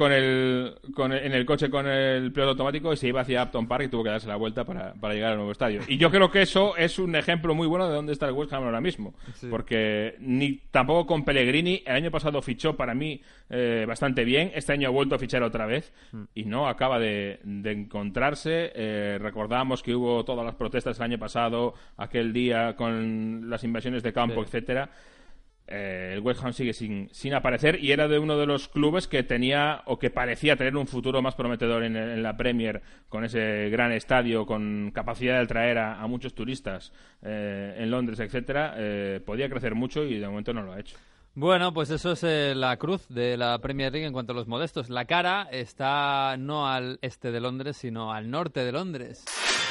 en el coche con el piloto automático y se iba hacia Upton Park y tuvo que darse la vuelta para llegar al nuevo estadio. Y yo creo que eso es un ejemplo muy bueno de dónde está el West Ham ahora mismo. Sí. Porque tampoco con Pellegrini, el año pasado fichó para mí bastante bien, este año ha vuelto a fichar otra vez y no acaba de encontrarse. Recordábamos que hubo todas las protestas el año pasado, aquel día con las invasiones de campo, etcétera. El West Ham sigue sin aparecer y era de uno de los clubes que tenía o que parecía tener un futuro más prometedor en la Premier, con ese gran estadio, con capacidad de atraer a muchos turistas en Londres, etcétera. Podía crecer mucho y de momento no lo ha hecho. Bueno, pues eso es la cruz de la Premier League en cuanto a los modestos. La cara está no al este de Londres, sino al norte de Londres.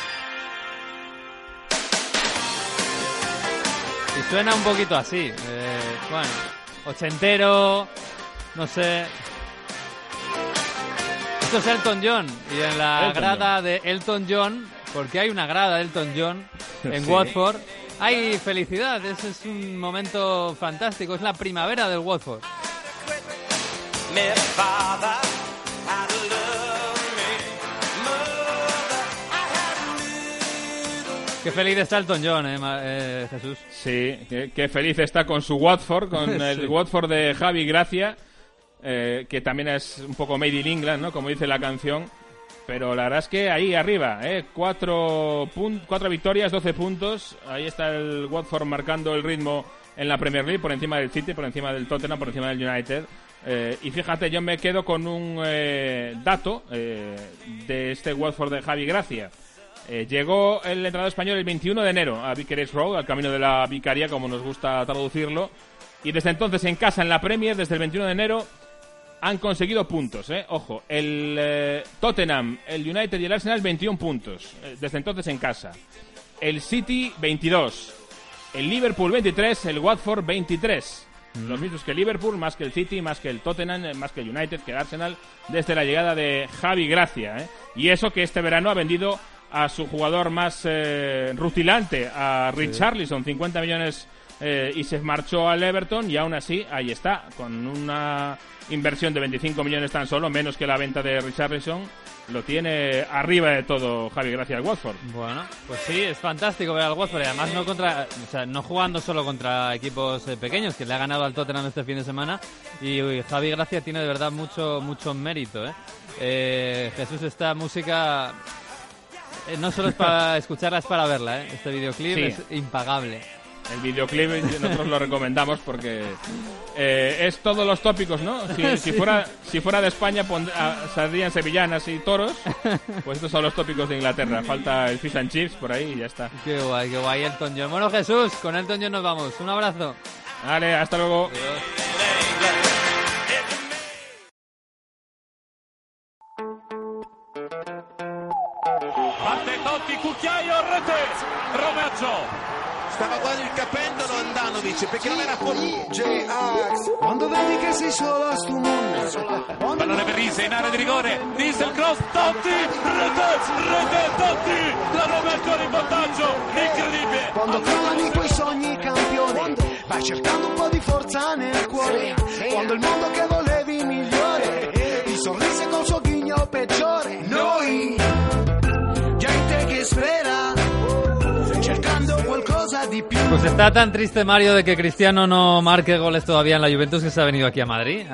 Y suena un poquito así, ochentero, no sé. Esto es Elton John, y en la grada de Elton John, porque hay una grada de Elton John en Watford, hay felicidad. Ese es un momento fantástico, es la primavera del Watford. Qué feliz está Elton John, Jesús. Sí, qué feliz está con su Watford, con el Watford de Javi Gracia, que también es un poco made in England, ¿no? Como dice la canción. Pero la verdad es que ahí arriba, 4 victorias, 12 puntos. Ahí está el Watford marcando el ritmo en la Premier League, por encima del City, por encima del Tottenham, por encima del United. Y fíjate, yo me quedo con un dato de este Watford de Javi Gracia. Llegó el entrenador español el 21 de enero a Vicarage Road, al camino de la vicaría, como nos gusta traducirlo, y desde entonces en casa en la Premier, desde el 21 de enero, han conseguido puntos, Ojo, el Tottenham, el United y el Arsenal 21 puntos, desde entonces en casa. El City 22, el Liverpool 23, el Watford 23. Los mismos que el Liverpool, más que el City, más que el Tottenham, más que el United, que el Arsenal, desde la llegada de Javi Gracia. Y eso que este verano ha vendido a su jugador más rutilante, a Richarlison, 50 millones, y se marchó al Everton, y aún así ahí está, con una inversión de 25 millones tan solo, menos que la venta de Richarlison. Lo tiene arriba de todo Javi Gracia al Watford. Bueno, pues sí, es fantástico ver al Watford, y además no jugando solo contra equipos pequeños, que le ha ganado al Tottenham este fin de semana, y Javi Gracia tiene de verdad mucho mérito. Jesús, esta música no solo es para escucharla, es para verla. Este videoclip es impagable. El videoclip nosotros lo recomendamos porque es todos los tópicos, ¿no? Si fuera de España saldrían sevillanas y toros, pues estos son los tópicos de Inglaterra. Falta el fish and chips por ahí y ya está. Qué guay Elton John. Bueno, Jesús, con Elton John nos vamos. Un abrazo. Vale, hasta luego. Adiós. Totti, cucchiaio, rete, Romaggio. Stava quasi il capendolo Andanovic perché non era J-Ax. Quando vedi che sei solo a sto mondo. Pallone per Riese in area di rigore. Riese il cross, Totti, rete Totti. La Roma è ancora in vantaggio, incredibile. Quando crollano quei sogni campioni, vai cercando un po' di forza nel cuore. Quando il mondo che volevi migliore, ti sorrise col suo ghigno di più. Pues está tan triste Mario de que Cristiano no marque goles todavía en la Juventus que se ha venido aquí a Madrid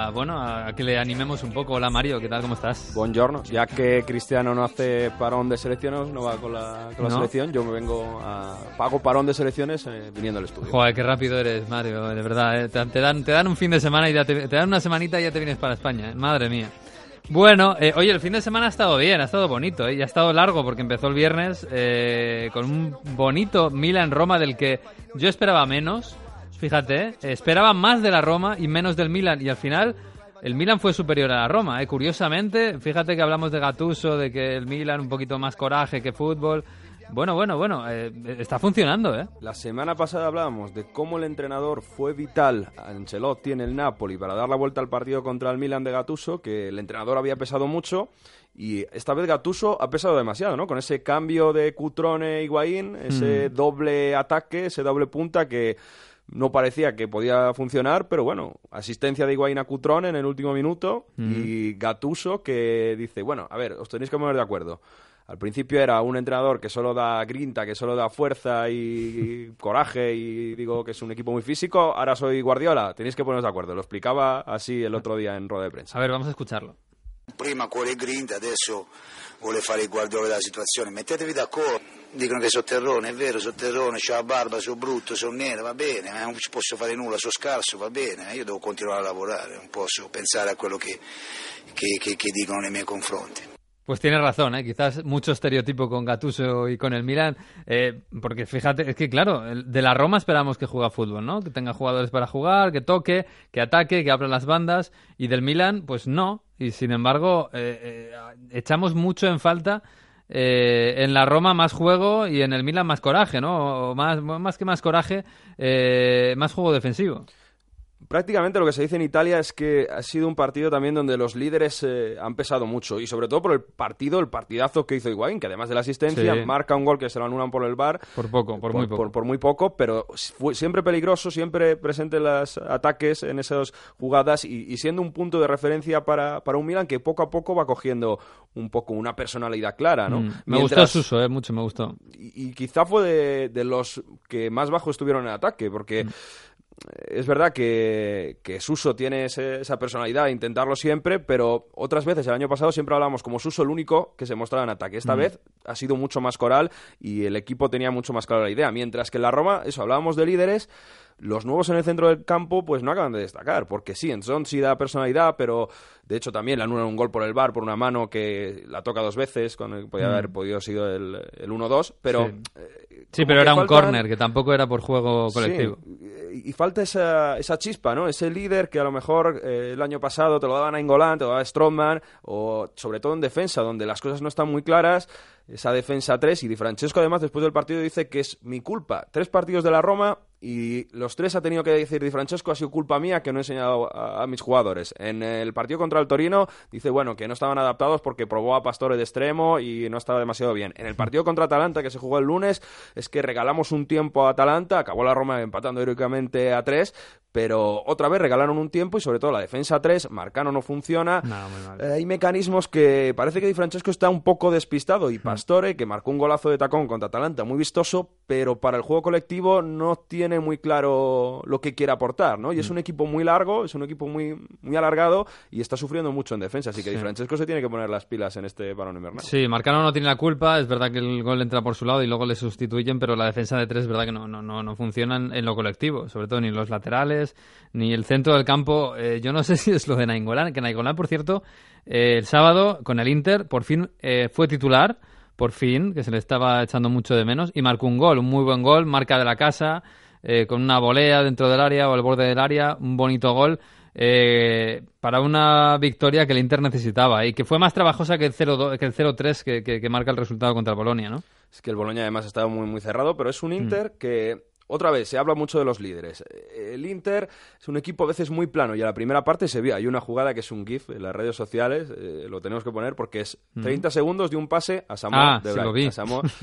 a que le animemos un poco. Hola Mario, ¿qué tal? ¿Cómo estás? Buongiorno. Ya que Cristiano no hace parón de selecciones, no va con la selección, yo me vengo pago parón de selecciones viniendo al estudio. Joder, qué rápido eres, Mario, de verdad. Te dan un fin de semana y te dan una semanita y ya te vienes para España. Madre mía. Bueno, oye, el fin de semana ha estado bien, ha estado bonito, y ha estado largo porque empezó el viernes con un bonito Milan-Roma del que yo esperaba menos, fíjate, esperaba más de la Roma y menos del Milan, y al final el Milan fue superior a la Roma, curiosamente. Fíjate que hablamos de Gattuso, de que el Milan un poquito más coraje que fútbol. Bueno, está funcionando, ¿eh? La semana pasada hablábamos de cómo el entrenador fue vital a Ancelotti en el Napoli para dar la vuelta al partido contra el Milan de Gattuso, que el entrenador había pesado mucho, y esta vez Gattuso ha pesado demasiado, ¿no? Con ese cambio de Cutrone-Higuaín, ese doble ataque, ese doble punta que no parecía que podía funcionar, pero bueno, asistencia de Higuaín a Cutrone en el último minuto, y Gattuso que dice, bueno, a ver, os tenéis que poner de acuerdo. Al principio era un entrenador que solo da grinta, que solo da fuerza y coraje, y digo que es un equipo muy físico. Ahora soy Guardiola, tenéis que poneros de acuerdo. Lo explicaba así el otro día en rueda de prensa. A ver, vamos a escucharlo. Prima cuore grinta, adesso vuole fare il Guardiola della situazione. Mettetevi d'accordo. Dicono che sono terrone, è vero, sono terrone, c'ho la barba, sono brutto, sono nero, va bene, ma non ci posso fare nulla, sono scarso, va bene, io devo continuare a lavorare, non posso pensare a quello che dicono nei miei confronti. Pues tienes razón, quizás mucho estereotipo con Gattuso y con el Milan, porque fíjate, es que claro, de la Roma esperamos que juegue a fútbol, ¿no? Que tenga jugadores para jugar, que toque, que ataque, que abra las bandas, y del Milan, pues no, y sin embargo echamos mucho en falta en la Roma más juego y en el Milan más coraje, ¿no? O más que más coraje, más juego defensivo. Prácticamente lo que se dice en Italia es que ha sido un partido también donde los líderes han pesado mucho, y sobre todo por el partidazo que hizo Higuaín, que además de la asistencia marca un gol que se lo anulan por el VAR. Por muy poco, pero fue siempre peligroso, siempre presente en los ataques, en esas jugadas, y siendo un punto de referencia para un Milan que poco a poco va cogiendo un poco una personalidad clara, ¿no? Me gustó Suso, mucho me gustó. Y quizá fue de los que más bajo estuvieron en el ataque, porque es verdad que Suso tiene esa personalidad de intentarlo siempre, pero otras veces, el año pasado, siempre hablábamos como Suso el único que se mostraba en ataque. Esta vez ha sido mucho más coral y el equipo tenía mucho más clara la idea. Mientras que en la Roma, hablábamos de líderes, los nuevos en el centro del campo pues no acaban de destacar, porque sí, Enson sí da personalidad, pero de hecho también le anulan un gol por el VAR por una mano que la toca dos veces, podía haber podido sido el 1-2, pero sí, pero era un córner, que tampoco era por juego colectivo. Y falta esa chispa, ¿no? Ese líder que a lo mejor el año pasado te lo daban a Nainggolan, te lo daba Strootman, o sobre todo en defensa, donde las cosas no están muy claras, esa defensa 3, y Di Francesco además después del partido dice que es mi culpa. 3 partidos de la Roma y los 3 ha tenido que decir Di Francesco, ha sido culpa mía que no he enseñado a mis jugadores. En el partido contra el Torino dice, bueno, que no estaban adaptados porque probó a Pastore de extremo y no estaba demasiado bien. En el partido contra Atalanta, que se jugó el lunes, es que regalamos un tiempo a Atalanta, acabó la Roma empatando heroicamente a 3, pero otra vez regalaron un tiempo, y sobre todo la defensa 3, Marcano no funciona. Hay mecanismos que parece que Di Francesco está un poco despistado, y Pastore, que marcó un golazo de tacón contra Atalanta muy vistoso, pero para el juego colectivo no tiene muy claro lo que quiere aportar, ¿no? Y es un equipo muy largo, es un equipo muy, muy alargado, y está sufriendo mucho en defensa, así que Di Francesco se tiene que poner las pilas en este parón invernal. Sí, Marcano no tiene la culpa, es verdad que el gol entra por su lado y luego le sustituyen, pero la defensa de 3 es verdad que no funcionan en lo colectivo, sobre todo ni los laterales, ni el centro del campo. Yo no sé si es lo de Nainggolan, que Nainggolan, por cierto, el sábado con el Inter por fin fue titular, por fin, que se le estaba echando mucho de menos, y marcó un gol, un muy buen gol, marca de la casa, con una volea dentro del área o al borde del área, un bonito gol para una victoria que el Inter necesitaba y que fue más trabajosa que el 0-3 que marca el resultado contra el Bolonia, ¿no? Es que el Bolonia además estaba muy, muy cerrado, pero es un Inter que... Otra vez, se habla mucho de los líderes. El Inter es un equipo a veces muy plano, y a la primera parte se vio. Hay una jugada que es un GIF en las redes sociales, lo tenemos que poner porque es 30 segundos de un pase a Samuel de Bright. Lo vi.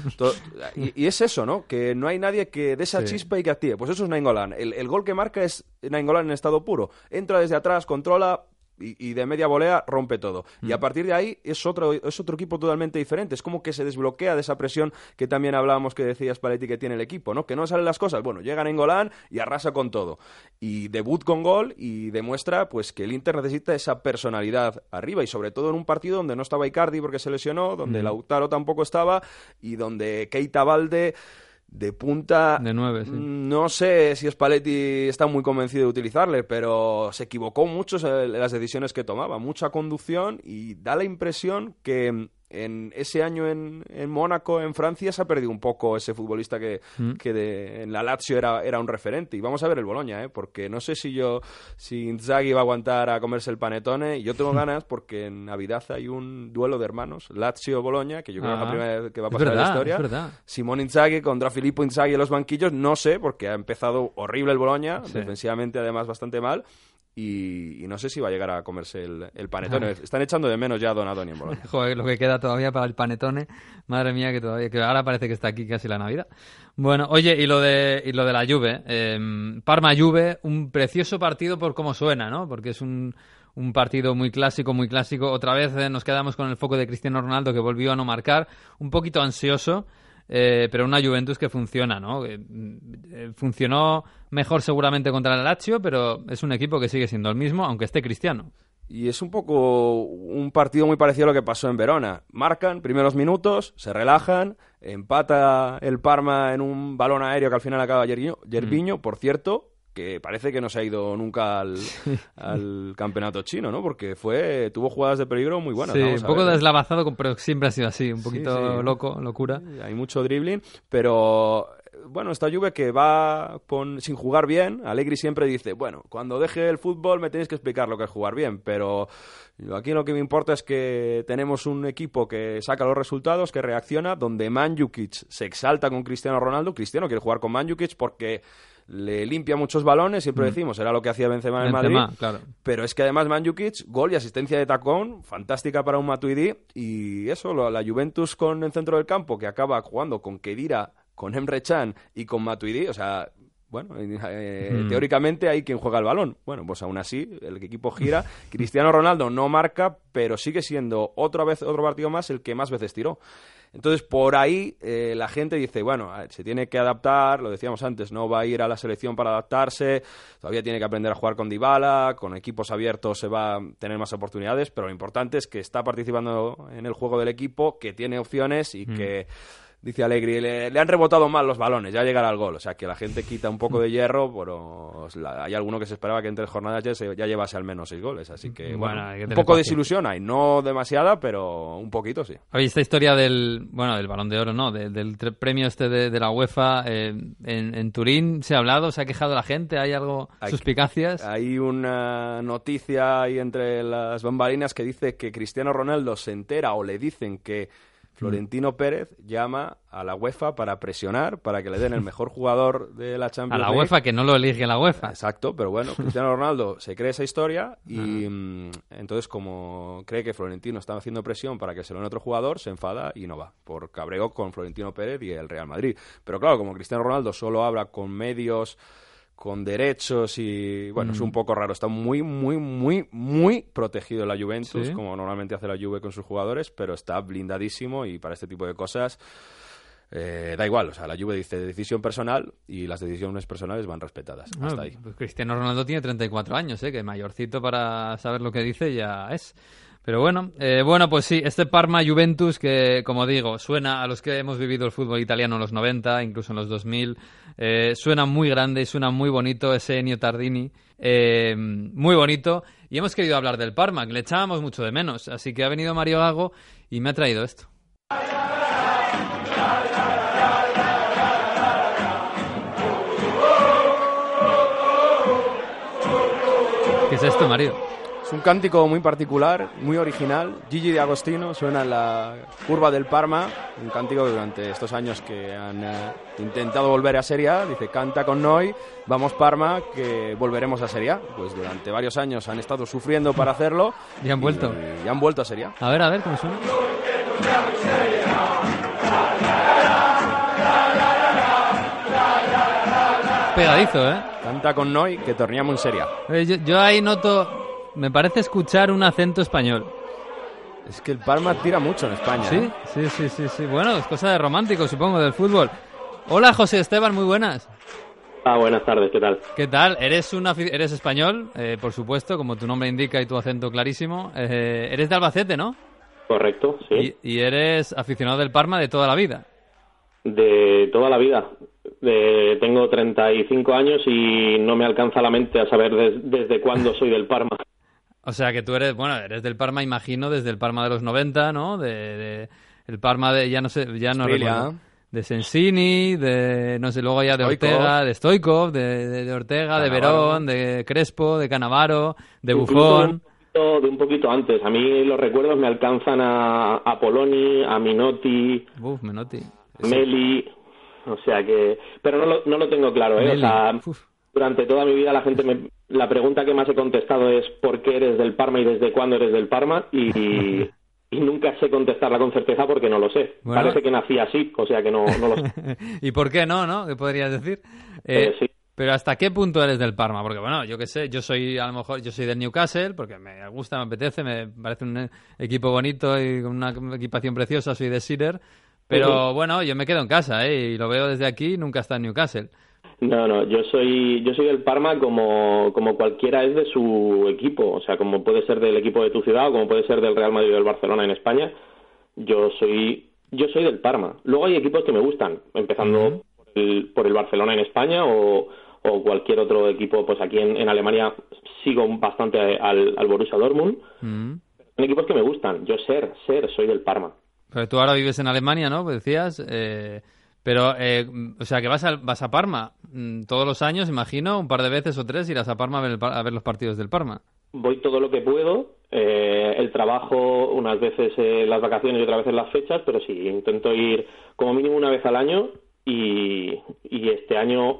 Y es eso, ¿no? Que no hay nadie que dé esa chispa y que active. Pues eso es Nainggolan. El gol que marca es Nainggolan en estado puro. Entra desde atrás, controla y de media volea rompe todo. Y a partir de ahí es otro equipo totalmente diferente. Es como que se desbloquea de esa presión que también hablábamos, que decía Spalletti, que tiene el equipo, ¿no? Que no salen las cosas. Bueno, llegan en Golán y arrasa con todo. Y debut con gol y demuestra pues que el Inter necesita esa personalidad arriba, y sobre todo en un partido donde no estaba Icardi porque se lesionó, donde Lautaro tampoco estaba y donde Keita Balde de punta, de 9, sí. No sé si Spalletti está muy convencido de utilizarle, pero se equivocó mucho en las decisiones que tomaba, mucha conducción, y da la impresión que en ese año en Mónaco, en Francia, se ha perdido un poco ese futbolista que en la Lazio era un referente. Y vamos a ver el Bologna, porque no sé si Inzaghi va a aguantar a comerse el panetone, y yo tengo ganas porque en Navidad hay un duelo de hermanos, Lazio-Bologna, que yo creo que es la primera vez que va a pasar en la historia. Es verdad. Simone Inzaghi contra Filippo Inzaghi en los banquillos, no sé, porque ha empezado horrible el Bologna, defensivamente además bastante mal. Y no sé si va a llegar a comerse el panetone. Están echando de menos ya a Donadoni en Bologna. Joder, lo que queda todavía para el panetone. Madre mía, que ahora parece que está aquí casi la Navidad. Bueno, oye, y lo de la Juve. Parma-Juve, un precioso partido por cómo suena, ¿no? Porque es un partido muy clásico, muy clásico. Otra vez nos quedamos con el foco de Cristiano Ronaldo, que volvió a no marcar. Un poquito ansioso. Pero una Juventus que funciona, ¿no? Funcionó mejor seguramente contra el Lazio, pero es un equipo que sigue siendo el mismo, aunque esté Cristiano. Y es un poco un partido muy parecido a lo que pasó en Verona. Marcan primeros minutos, se relajan, empata el Parma en un balón aéreo que al final acaba Gervinho, por cierto, que parece que no se ha ido nunca al campeonato chino, ¿no? Porque tuvo jugadas de peligro muy buenas. Sí, un poco deslavazado, pero siempre ha sido así, un poquito locura. Sí, hay mucho dribbling, pero bueno, esta Juve que va sin jugar bien. Allegri siempre dice, bueno, cuando deje el fútbol me tenéis que explicar lo que es jugar bien, pero aquí lo que me importa es que tenemos un equipo que saca los resultados, que reacciona, donde Mandžukić se exalta con Cristiano Ronaldo. Cristiano quiere jugar con Mandžukić porque le limpia muchos balones, siempre decimos, era lo que hacía Benzema en Madrid, claro. Pero es que además Mandžukić, gol y asistencia de tacón, fantástica para un Matuidi, y eso, la Juventus con el centro del campo, que acaba jugando con Khedira, con Emre Can y con Matuidi, o sea, bueno, teóricamente hay quien juega el balón. Bueno, pues aún así, el equipo gira. Cristiano Ronaldo no marca, pero sigue siendo otro partido más el que más veces tiró. Entonces, por ahí la gente dice, bueno, se tiene que adaptar, lo decíamos antes, no va a ir a la selección para adaptarse, todavía tiene que aprender a jugar con Dybala, con equipos abiertos se va a tener más oportunidades, pero lo importante es que está participando en el juego del equipo, que tiene opciones y que... Dice Allegri, le han rebotado mal los balones, ya llegará al gol. O sea, que la gente quita un poco de hierro, pero hay alguno que se esperaba que en 3 jornadas ya llevase al menos 6 goles. Así que, bueno un poco de desilusión hay. No demasiada, pero un poquito sí. Oye, esta historia del Balón de Oro, ¿no? Del premio de la UEFA, en Turín se ha hablado, se ha quejado la gente, ¿hay algo suspicacias? Hay una noticia ahí entre las bambalinas que dice que Cristiano Ronaldo se entera o le dicen que Florentino Pérez llama a la UEFA para presionar, para que le den el mejor jugador de la Champions League. A la UEFA, que no lo elige la UEFA. Exacto, pero bueno, Cristiano Ronaldo se cree esa historia y entonces, como cree que Florentino está haciendo presión para que se lo den otro jugador, se enfada y no va, por cabreo con Florentino Pérez y el Real Madrid. Pero claro, como Cristiano Ronaldo solo habla con medios, con derechos y, bueno, es un poco raro. Está muy, muy, muy, muy protegido la Juventus, como normalmente hace la Juve con sus jugadores, pero está blindadísimo y para este tipo de cosas da igual. O sea, la Juve dice decisión personal y las decisiones personales van respetadas. Hasta ahí. Pues Cristiano Ronaldo tiene 34 años, que mayorcito para saber lo que dice ya es. Pero bueno, pues sí, este Parma-Juventus que, como digo, suena a los que hemos vivido el fútbol italiano en los 90, incluso en los 2000, suena muy grande y suena muy bonito ese Ennio Tardini, muy bonito, y hemos querido hablar del Parma, que le echábamos mucho de menos, así que ha venido Mario Gago y me ha traído esto. ¿Qué es esto, Mario? Un cántico muy particular, muy original. Gigi D'Agostino suena en la curva del Parma, un cántico que durante estos años que han intentado volver a Serie A, dice, canta con noi, vamos Parma, que volveremos a Serie A. Pues durante varios años han estado sufriendo para hacerlo. Y han vuelto. Y han vuelto a Serie A. A ver, ¿cómo suena? Pegadizo, ¿eh? Canta con noi, que torniamo en Serie A. Yo ahí noto me parece escuchar un acento español. Es que el Parma tira mucho en España. Sí. Bueno, es cosa de romántico, supongo, del fútbol. Hola, José Esteban, muy buenas. Buenas tardes, ¿qué tal? ¿Qué tal? Eres español, por supuesto, como tu nombre indica y tu acento clarísimo. Eres de Albacete, ¿no? Correcto, sí. Y eres aficionado del Parma de toda la vida. De toda la vida. Tengo 35 años y no me alcanza la mente a saber desde cuándo soy del Parma. O sea que tú eres del Parma, imagino, desde el Parma de los 90, ¿no? El Parma de, ya no recuerdo, de Sensini, luego ya de Ortega, de Stoichkov, de Ortega, Cannavaro, de Verón, de Crespo, de Cannavaro, de Buffon. De un poquito antes. A mí los recuerdos me alcanzan a Poloni, a Menotti, Menotti, Meli, o sea que... Pero no lo tengo claro, ¿eh? Meli. O sea, durante toda mi vida la pregunta que más he contestado es ¿por qué eres del Parma y desde cuándo eres del Parma? Y nunca sé contestarla con certeza porque no lo sé. Bueno. Parece que nací así, o sea que no lo sé. ¿Y por qué no? ¿Qué podrías decir? Sí. Pero ¿hasta qué punto eres del Parma? Porque bueno, yo qué sé, yo soy del Newcastle porque me gusta, me apetece, me parece un equipo bonito y con una equipación preciosa, soy de Shearer, pero bueno, yo me quedo en casa, y lo veo desde aquí, nunca está en Newcastle. No, yo soy del Parma como cualquiera es de su equipo, o sea, como puede ser del equipo de tu ciudad o como puede ser del Real Madrid o del Barcelona en España, yo soy del Parma. Luego hay equipos que me gustan, empezando por el Barcelona en España o cualquier otro equipo, pues aquí en Alemania sigo bastante al Borussia Dortmund. Son equipos que me gustan, yo soy del Parma. Pero tú ahora vives en Alemania, ¿no? Pues decías... Pero, o sea, que vas a Parma todos los años, imagino, un par de veces o 3 irás a Parma a ver los partidos del Parma. Voy todo lo que puedo, el trabajo unas veces las vacaciones y otras veces las fechas, pero sí, intento ir como mínimo una vez al año y este año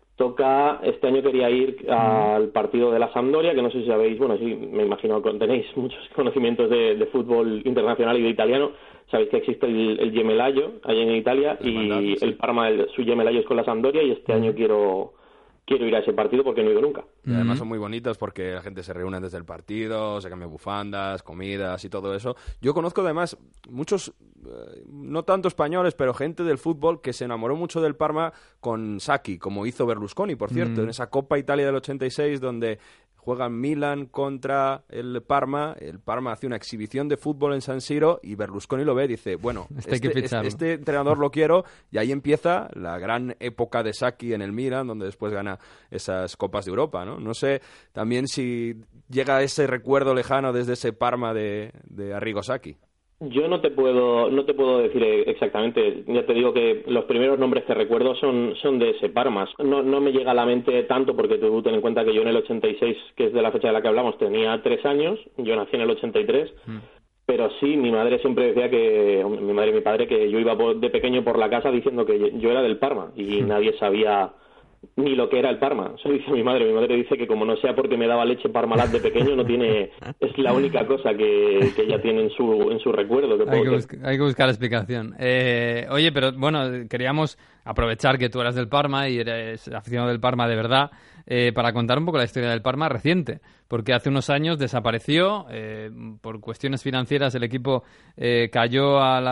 quería ir al partido de la Sampdoria, que no sé si sabéis, bueno, sí, me imagino que tenéis muchos conocimientos de fútbol internacional y de italiano. Sabéis que existe el Gemellaio allá en Italia y el Parma, su Gemellaio es con la Sampdoria y este año quiero ir a ese partido porque no he ido nunca. Y además son muy bonitos porque la gente se reúne desde el partido, se cambia bufandas, comidas y todo eso. Yo conozco además muchos, no tanto españoles, pero gente del fútbol que se enamoró mucho del Parma con Sacchi, como hizo Berlusconi, por cierto, en esa Copa Italia del 86 donde juegan Milan contra el Parma hace una exhibición de fútbol en San Siro y Berlusconi lo ve y dice, bueno, este entrenador lo quiero, y ahí empieza la gran época de Sacchi en el Milan, donde después gana esas Copas de Europa, ¿no? No sé también si llega ese recuerdo lejano desde ese Parma de Arrigo Sacchi. Yo no te puedo decir exactamente. Ya te digo que los primeros nombres que recuerdo son de ese Parma. No me llega a la mente tanto porque tú ten en cuenta que yo en el 86, que es de la fecha de la que hablamos, tenía 3 años. Yo nací en el 83. Pero sí, mi madre siempre decía mi madre y mi padre, que yo iba de pequeño por la casa diciendo que yo era del Parma y nadie sabía ni lo que era el Parma. Eso dice mi madre dice que como no sea porque me daba leche Parmalat de pequeño, es la única cosa que ella tiene en su recuerdo. Hay que buscar explicación. Oye, pero bueno, queríamos aprovechar que tú eras del Parma y eres aficionado del Parma de verdad, para contar un poco la historia del Parma reciente, porque hace unos años desapareció, por cuestiones financieras el equipo cayó a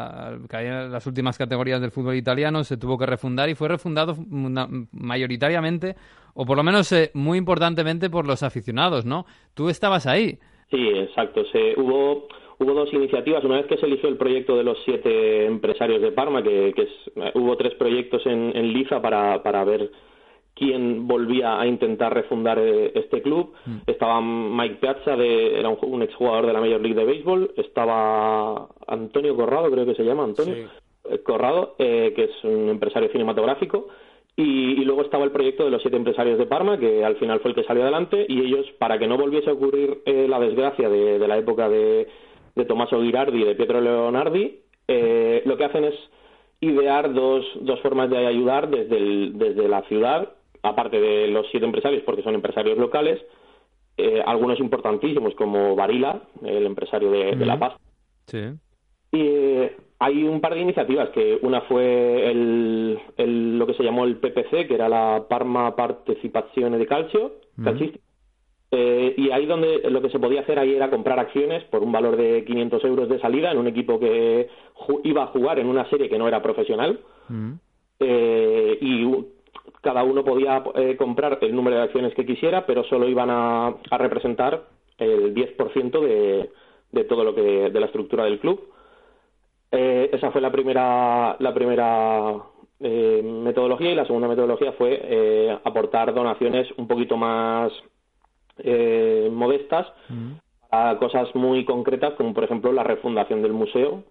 las últimas categorías del fútbol italiano, se tuvo que refundar y fue refundado mayoritariamente, o por lo menos muy importantemente por los aficionados, ¿no? Tú estabas ahí. Sí, exacto. Hubo 2 iniciativas. Una vez que se eligió el proyecto de los 7 empresarios de Parma, hubo 3 proyectos en Liza para ver quién volvía a intentar refundar este club. Estaba Mike Piazza, era un exjugador de la Major League de Béisbol. Estaba Antonio Corrado, creo que se llama Corrado, que es un empresario cinematográfico. Y luego estaba el proyecto de los 7 empresarios de Parma, que al final fue el que salió adelante, y ellos, para que no volviese a ocurrir la desgracia de la época de Tommaso Ghirardi y de Pietro Leonardi, lo que hacen es idear dos formas de ayudar desde la ciudad, aparte de los 7 empresarios, porque son empresarios locales, algunos importantísimos como Barilla, el empresario de La Paz. Sí. Y hay un par de iniciativas, que una fue lo que se llamó el PPC, que era la Parma Partecipazione di Calcio, calcistica, Y ahí donde lo que se podía hacer ahí era comprar acciones por un valor de 500 euros de salida en un equipo que iba a jugar en una serie que no era profesional. Y cada uno podía comprar el número de acciones que quisiera, pero solo iban a representar el 10% de todo lo que de la estructura del club. Esa fue la primera metodología, y la segunda metodología fue aportar donaciones un poquito más modestas a cosas muy concretas, como por ejemplo la refundación del museo.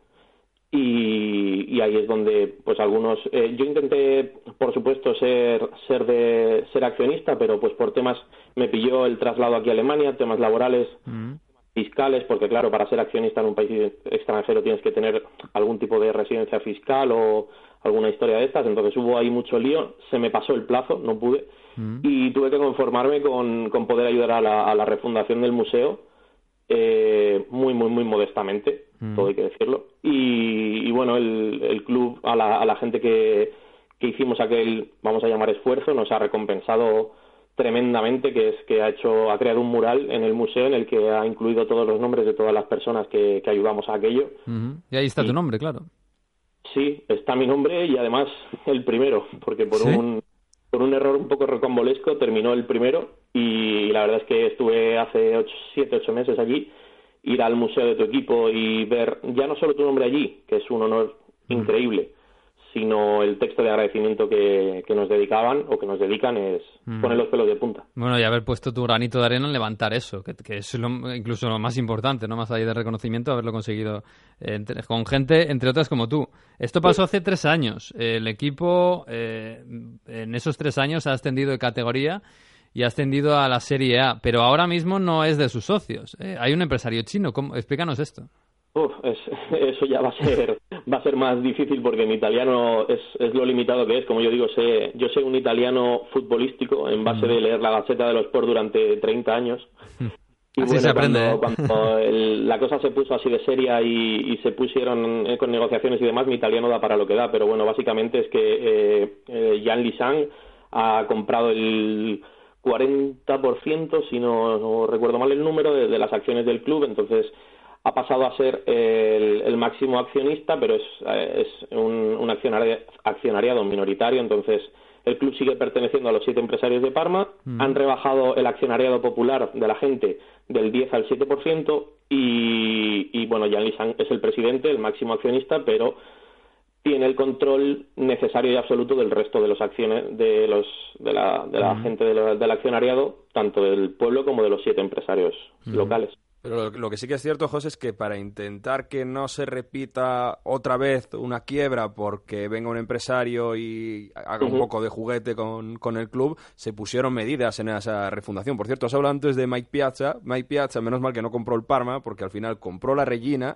Y ahí es donde pues algunos yo intenté por supuesto ser accionista, pero pues por temas me pilló el traslado aquí a Alemania, temas laborales, fiscales, porque claro, para ser accionista en un país extranjero tienes que tener algún tipo de residencia fiscal o alguna historia de estas, entonces hubo ahí mucho lío, se me pasó el plazo, no pude, y tuve que conformarme con poder ayudar a la refundación del museo, muy modestamente, todo hay que decirlo, y bueno, el club, a la gente que hicimos aquel, vamos a llamar, esfuerzo, nos ha recompensado tremendamente, que ha creado un mural en el museo en el que ha incluido todos los nombres de todas las personas que ayudamos a aquello. Y ahí está tu nombre, claro. Sí, está mi nombre, y además el primero, porque por un error un poco rocambolesco terminó el primero, y la verdad es que estuve hace 7-8 meses allí, ir al museo de tu equipo y ver ya no solo tu nombre allí, que es un honor increíble, sino el texto de agradecimiento que nos dedicaban o que nos dedican es poner los pelos de punta. Bueno, y haber puesto tu granito de arena en levantar eso, que es incluso lo más importante, ¿no? Más allá del reconocimiento, haberlo conseguido con gente, entre otras, como tú. Esto pasó hace 3 años. El equipo, en esos 3 años, ha ascendido de categoría y ha ascendido a la Serie A, pero ahora mismo no es de sus socios. Hay un empresario chino. Explícanos esto. Eso ya va a ser más difícil, porque mi italiano es lo limitado que es. Como yo digo, yo sé un italiano futbolístico en base de leer la Gazzetta dello Sport durante 30 años. Y así se aprende. Cuando la cosa se puso así de seria y se pusieron con negociaciones y demás, mi italiano da para lo que da. Pero bueno, básicamente es que Jan Lisang ha comprado el 40%, si no recuerdo mal el número, de las acciones del club. Entonces ha pasado a ser el máximo accionista, pero es un accionariado minoritario. Entonces el club sigue perteneciendo a los 7 empresarios de Parma. Han rebajado el accionariado popular de la gente del 10 al 7%, y bueno, Jan Lisang es el presidente, el máximo accionista, pero tiene el control necesario y absoluto del resto de las acciones de la gente del accionariado, tanto del pueblo como de los 7 empresarios locales. Pero lo que sí que es cierto, José, es que para intentar que no se repita otra vez una quiebra porque venga un empresario y haga un poco de juguete con el club, se pusieron medidas en esa refundación. Por cierto, has hablado antes de Mike Piazza. Mike Piazza, menos mal que no compró el Parma, porque al final compró la Reggiana,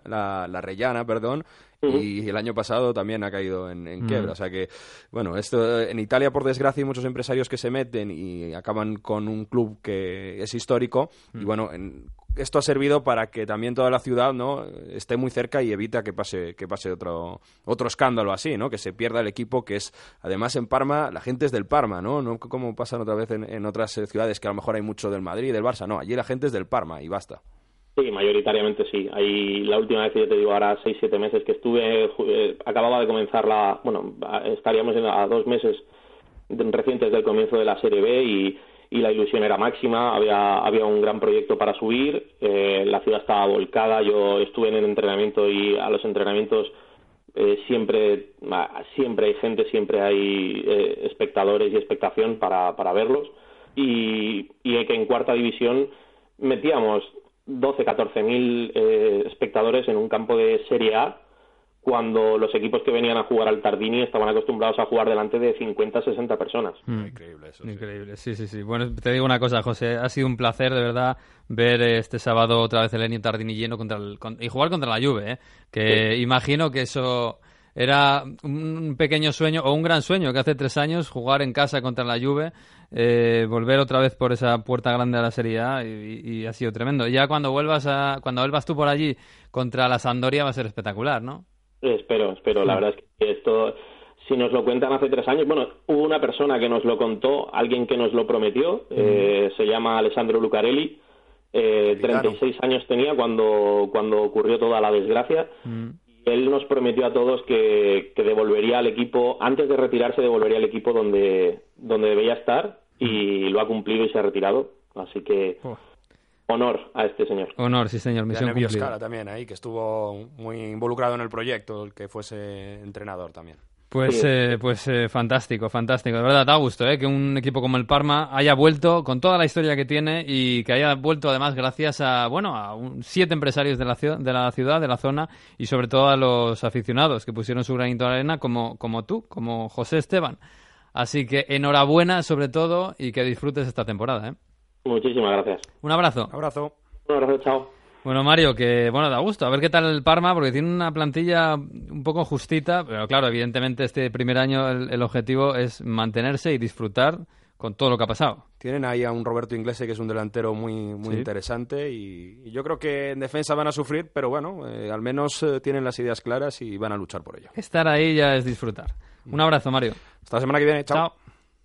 y el año pasado también ha caído en quiebra. O sea que, bueno, esto en Italia, por desgracia, hay muchos empresarios que se meten y acaban con un club que es histórico. Y bueno, esto ha servido para que también toda la ciudad, ¿no?, esté muy cerca y evita que pase otro escándalo así, ¿no?, que se pierda el equipo, que es, además, en Parma, la gente es del Parma, ¿no? No como pasan otra vez en otras ciudades, que a lo mejor hay mucho del Madrid, del Barça. No, allí la gente es del Parma y basta. Sí, mayoritariamente sí. Ahí, la última vez que yo te digo, ahora 6-7 meses que estuve, acababa de comenzar estaríamos a 2 meses recientes del comienzo de la Serie B, y la ilusión era máxima. Había un gran proyecto para subir, la ciudad estaba volcada. Yo estuve en el entrenamiento, y a los entrenamientos siempre hay gente, siempre hay espectadores y expectación para verlos, y que en 4ª división metíamos 12-14 espectadores en un campo de Serie A, cuando los equipos que venían a jugar al Tardini estaban acostumbrados a jugar delante de 50-60 personas. Increíble eso. Increíble, sí. Bueno, te digo una cosa, José, ha sido un placer, de verdad, ver este sábado otra vez el Ennio Tardini lleno y jugar contra la Juve, que imagino que eso era un pequeño sueño, o un gran sueño, que hace 3 años jugar en casa contra la Juve, volver otra vez por esa puerta grande a la Serie A, y ha sido tremendo. Ya cuando vuelvas tú por allí contra la Sampdoria va a ser espectacular, ¿no? Espero. La verdad es que esto, si nos lo cuentan hace 3 años, bueno, hubo una persona que nos lo contó, alguien que nos lo prometió, se llama Alessandro Lucarelli, 36 años tenía cuando ocurrió toda la desgracia. Él nos prometió a todos que devolvería al equipo, antes de retirarse, devolvería al equipo donde debía estar, y lo ha cumplido y se ha retirado. Así que honor a este señor. Honor, sí señor, misión Nevio cumplida. Scala también ahí, que estuvo muy involucrado en el proyecto, el que fuese entrenador también. Pues fantástico, fantástico. De verdad, da gusto que un equipo como el Parma haya vuelto con toda la historia que tiene y que haya vuelto además gracias a 7 empresarios de la ciudad, de la zona, y sobre todo a los aficionados que pusieron su granito de arena como tú, como José Esteban. Así que enhorabuena sobre todo y que disfrutes esta temporada. Muchísimas gracias. Un abrazo. Abrazo. Un abrazo, chao. Bueno, Mario, que da gusto. A ver qué tal el Parma, porque tiene una plantilla un poco justita, pero claro, evidentemente este primer año el objetivo es mantenerse y disfrutar con todo lo que ha pasado. Tienen ahí a un Roberto Inglese, que es un delantero muy Sí. interesante, y yo creo que en defensa van a sufrir, pero bueno, al menos tienen las ideas claras y van a luchar por ello. Estar ahí ya es disfrutar. Un abrazo, Mario. Hasta la semana que viene. Chao. Chao.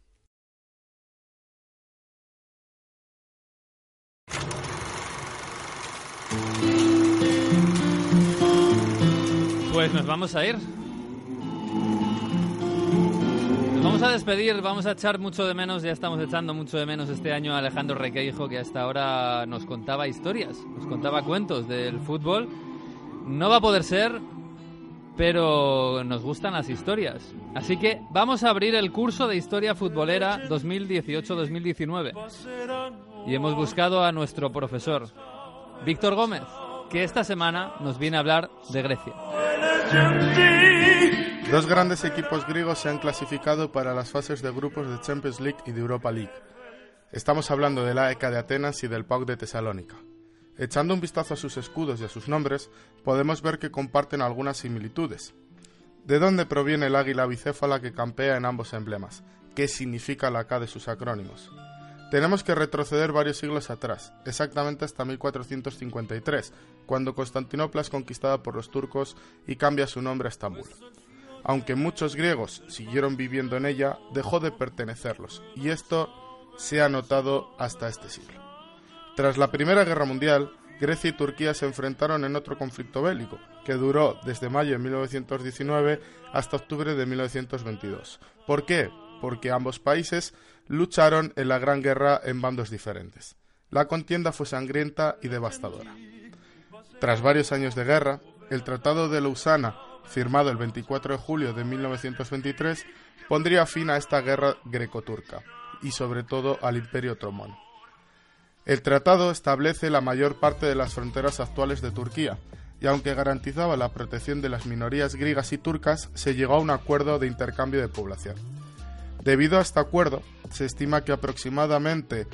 Pues nos vamos a ir. Nos vamos a despedir, vamos a echar mucho de menos, ya estamos echando mucho de menos este año a Alejandro Requeijo, que hasta ahora nos contaba historias, nos contaba cuentos del fútbol. No va a poder ser, pero nos gustan las historias. Así que vamos a abrir el curso de Historia Futbolera 2018-2019. Y hemos buscado a nuestro profesor, Víctor Gómez, que esta semana nos viene a hablar de Grecia. 2 grandes equipos griegos se han clasificado para las fases de grupos de Champions League y de Europa League. Estamos hablando del AEK de Atenas y del PAOK de Tesalónica. Echando un vistazo a sus escudos y a sus nombres, podemos ver que comparten algunas similitudes. ¿De dónde proviene el águila bicéfala que campea en ambos emblemas? ¿Qué significa la K de sus acrónimos? Tenemos que retroceder varios siglos atrás, exactamente hasta 1453, cuando Constantinopla es conquistada por los turcos y cambia su nombre a Estambul. Aunque muchos griegos siguieron viviendo en ella, dejó de pertenecerlos, y esto se ha notado hasta este siglo. Tras la Primera Guerra Mundial, Grecia y Turquía se enfrentaron en otro conflicto bélico, que duró desde mayo de 1919 hasta octubre de 1922. ¿Por qué? Porque ambos países lucharon en la Gran Guerra en bandos diferentes. La contienda fue sangrienta y devastadora. Tras varios años de guerra, el Tratado de Lausana, firmado el 24 de julio de 1923, pondría fin a esta guerra greco-turca y sobre todo al Imperio Otomano. El tratado establece la mayor parte de las fronteras actuales de Turquía, y aunque garantizaba la protección de las minorías griegas y turcas, se llegó a un acuerdo de intercambio de población. Debido a este acuerdo, se estima que aproximadamente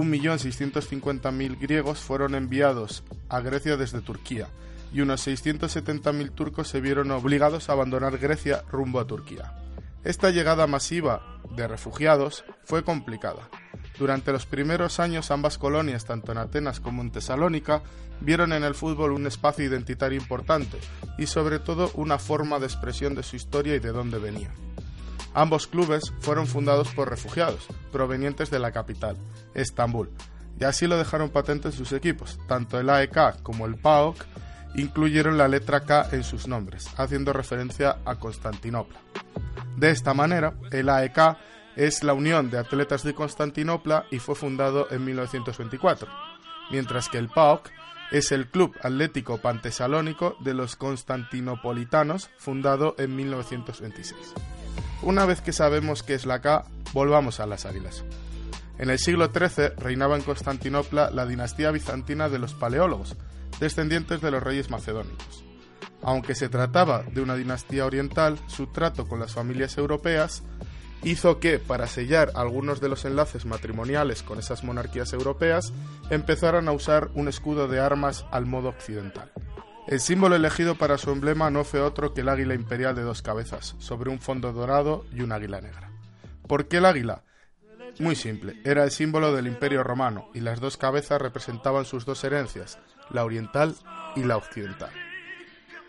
1.650.000 griegos fueron enviados a Grecia desde Turquía, y unos 670.000 turcos se vieron obligados a abandonar Grecia rumbo a Turquía. Esta llegada masiva de refugiados fue complicada. Durante los primeros años, ambas colonias, tanto en Atenas como en Tesalónica, vieron en el fútbol un espacio identitario importante y sobre todo una forma de expresión de su historia y de dónde venían. Ambos clubes fueron fundados por refugiados, provenientes de la capital, Estambul, y así lo dejaron patente en sus equipos. Tanto el AEK como el PAOK incluyeron la letra K en sus nombres, haciendo referencia a Constantinopla. De esta manera, el AEK es la Unión de Atletas de Constantinopla y fue fundado en 1924, mientras que el PAOK es el Club Atlético Pantesalónico de los Constantinopolitanos, fundado en 1926. Una vez que sabemos qué es la K, volvamos a las águilas. En el siglo XIII reinaba en Constantinopla la dinastía bizantina de los Paleólogos, descendientes de los reyes macedónicos. Aunque se trataba de una dinastía oriental, su trato con las familias europeas hizo que, para sellar algunos de los enlaces matrimoniales con esas monarquías europeas, empezaran a usar un escudo de armas al modo occidental. El símbolo elegido para su emblema no fue otro que el águila imperial de 2 cabezas, sobre un fondo dorado y un águila negra. ¿Por qué el águila? Muy simple, era el símbolo del Imperio Romano, y las 2 cabezas representaban sus 2 herencias, la oriental y la occidental.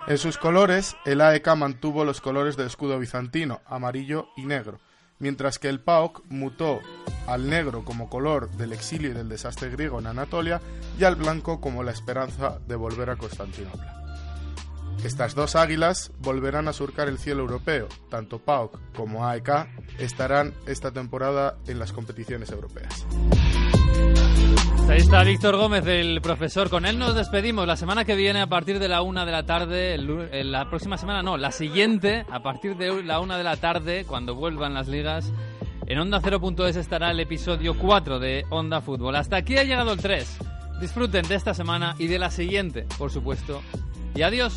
En sus colores, el AEK mantuvo los colores del escudo bizantino, amarillo y negro, mientras que el PAOK mutó al negro como color del exilio y del desastre griego en Anatolia y al blanco como la esperanza de volver a Constantinopla. Estas dos águilas volverán a surcar el cielo europeo. Tanto PAOK como AEK estarán esta temporada en las competiciones europeas. Ahí está Víctor Gómez, el profesor. Con él nos despedimos. La semana que viene, a partir de la 1 de la tarde, la próxima semana no, la siguiente, a partir de la 1 de la tarde, cuando vuelvan las ligas, en Onda 0.es estará el episodio 4 de Onda Fútbol. Hasta aquí ha llegado el 3. Disfruten de esta semana y de la siguiente, por supuesto. Y adiós.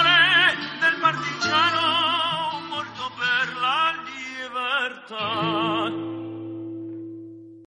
Del partigiano morto per la libertà.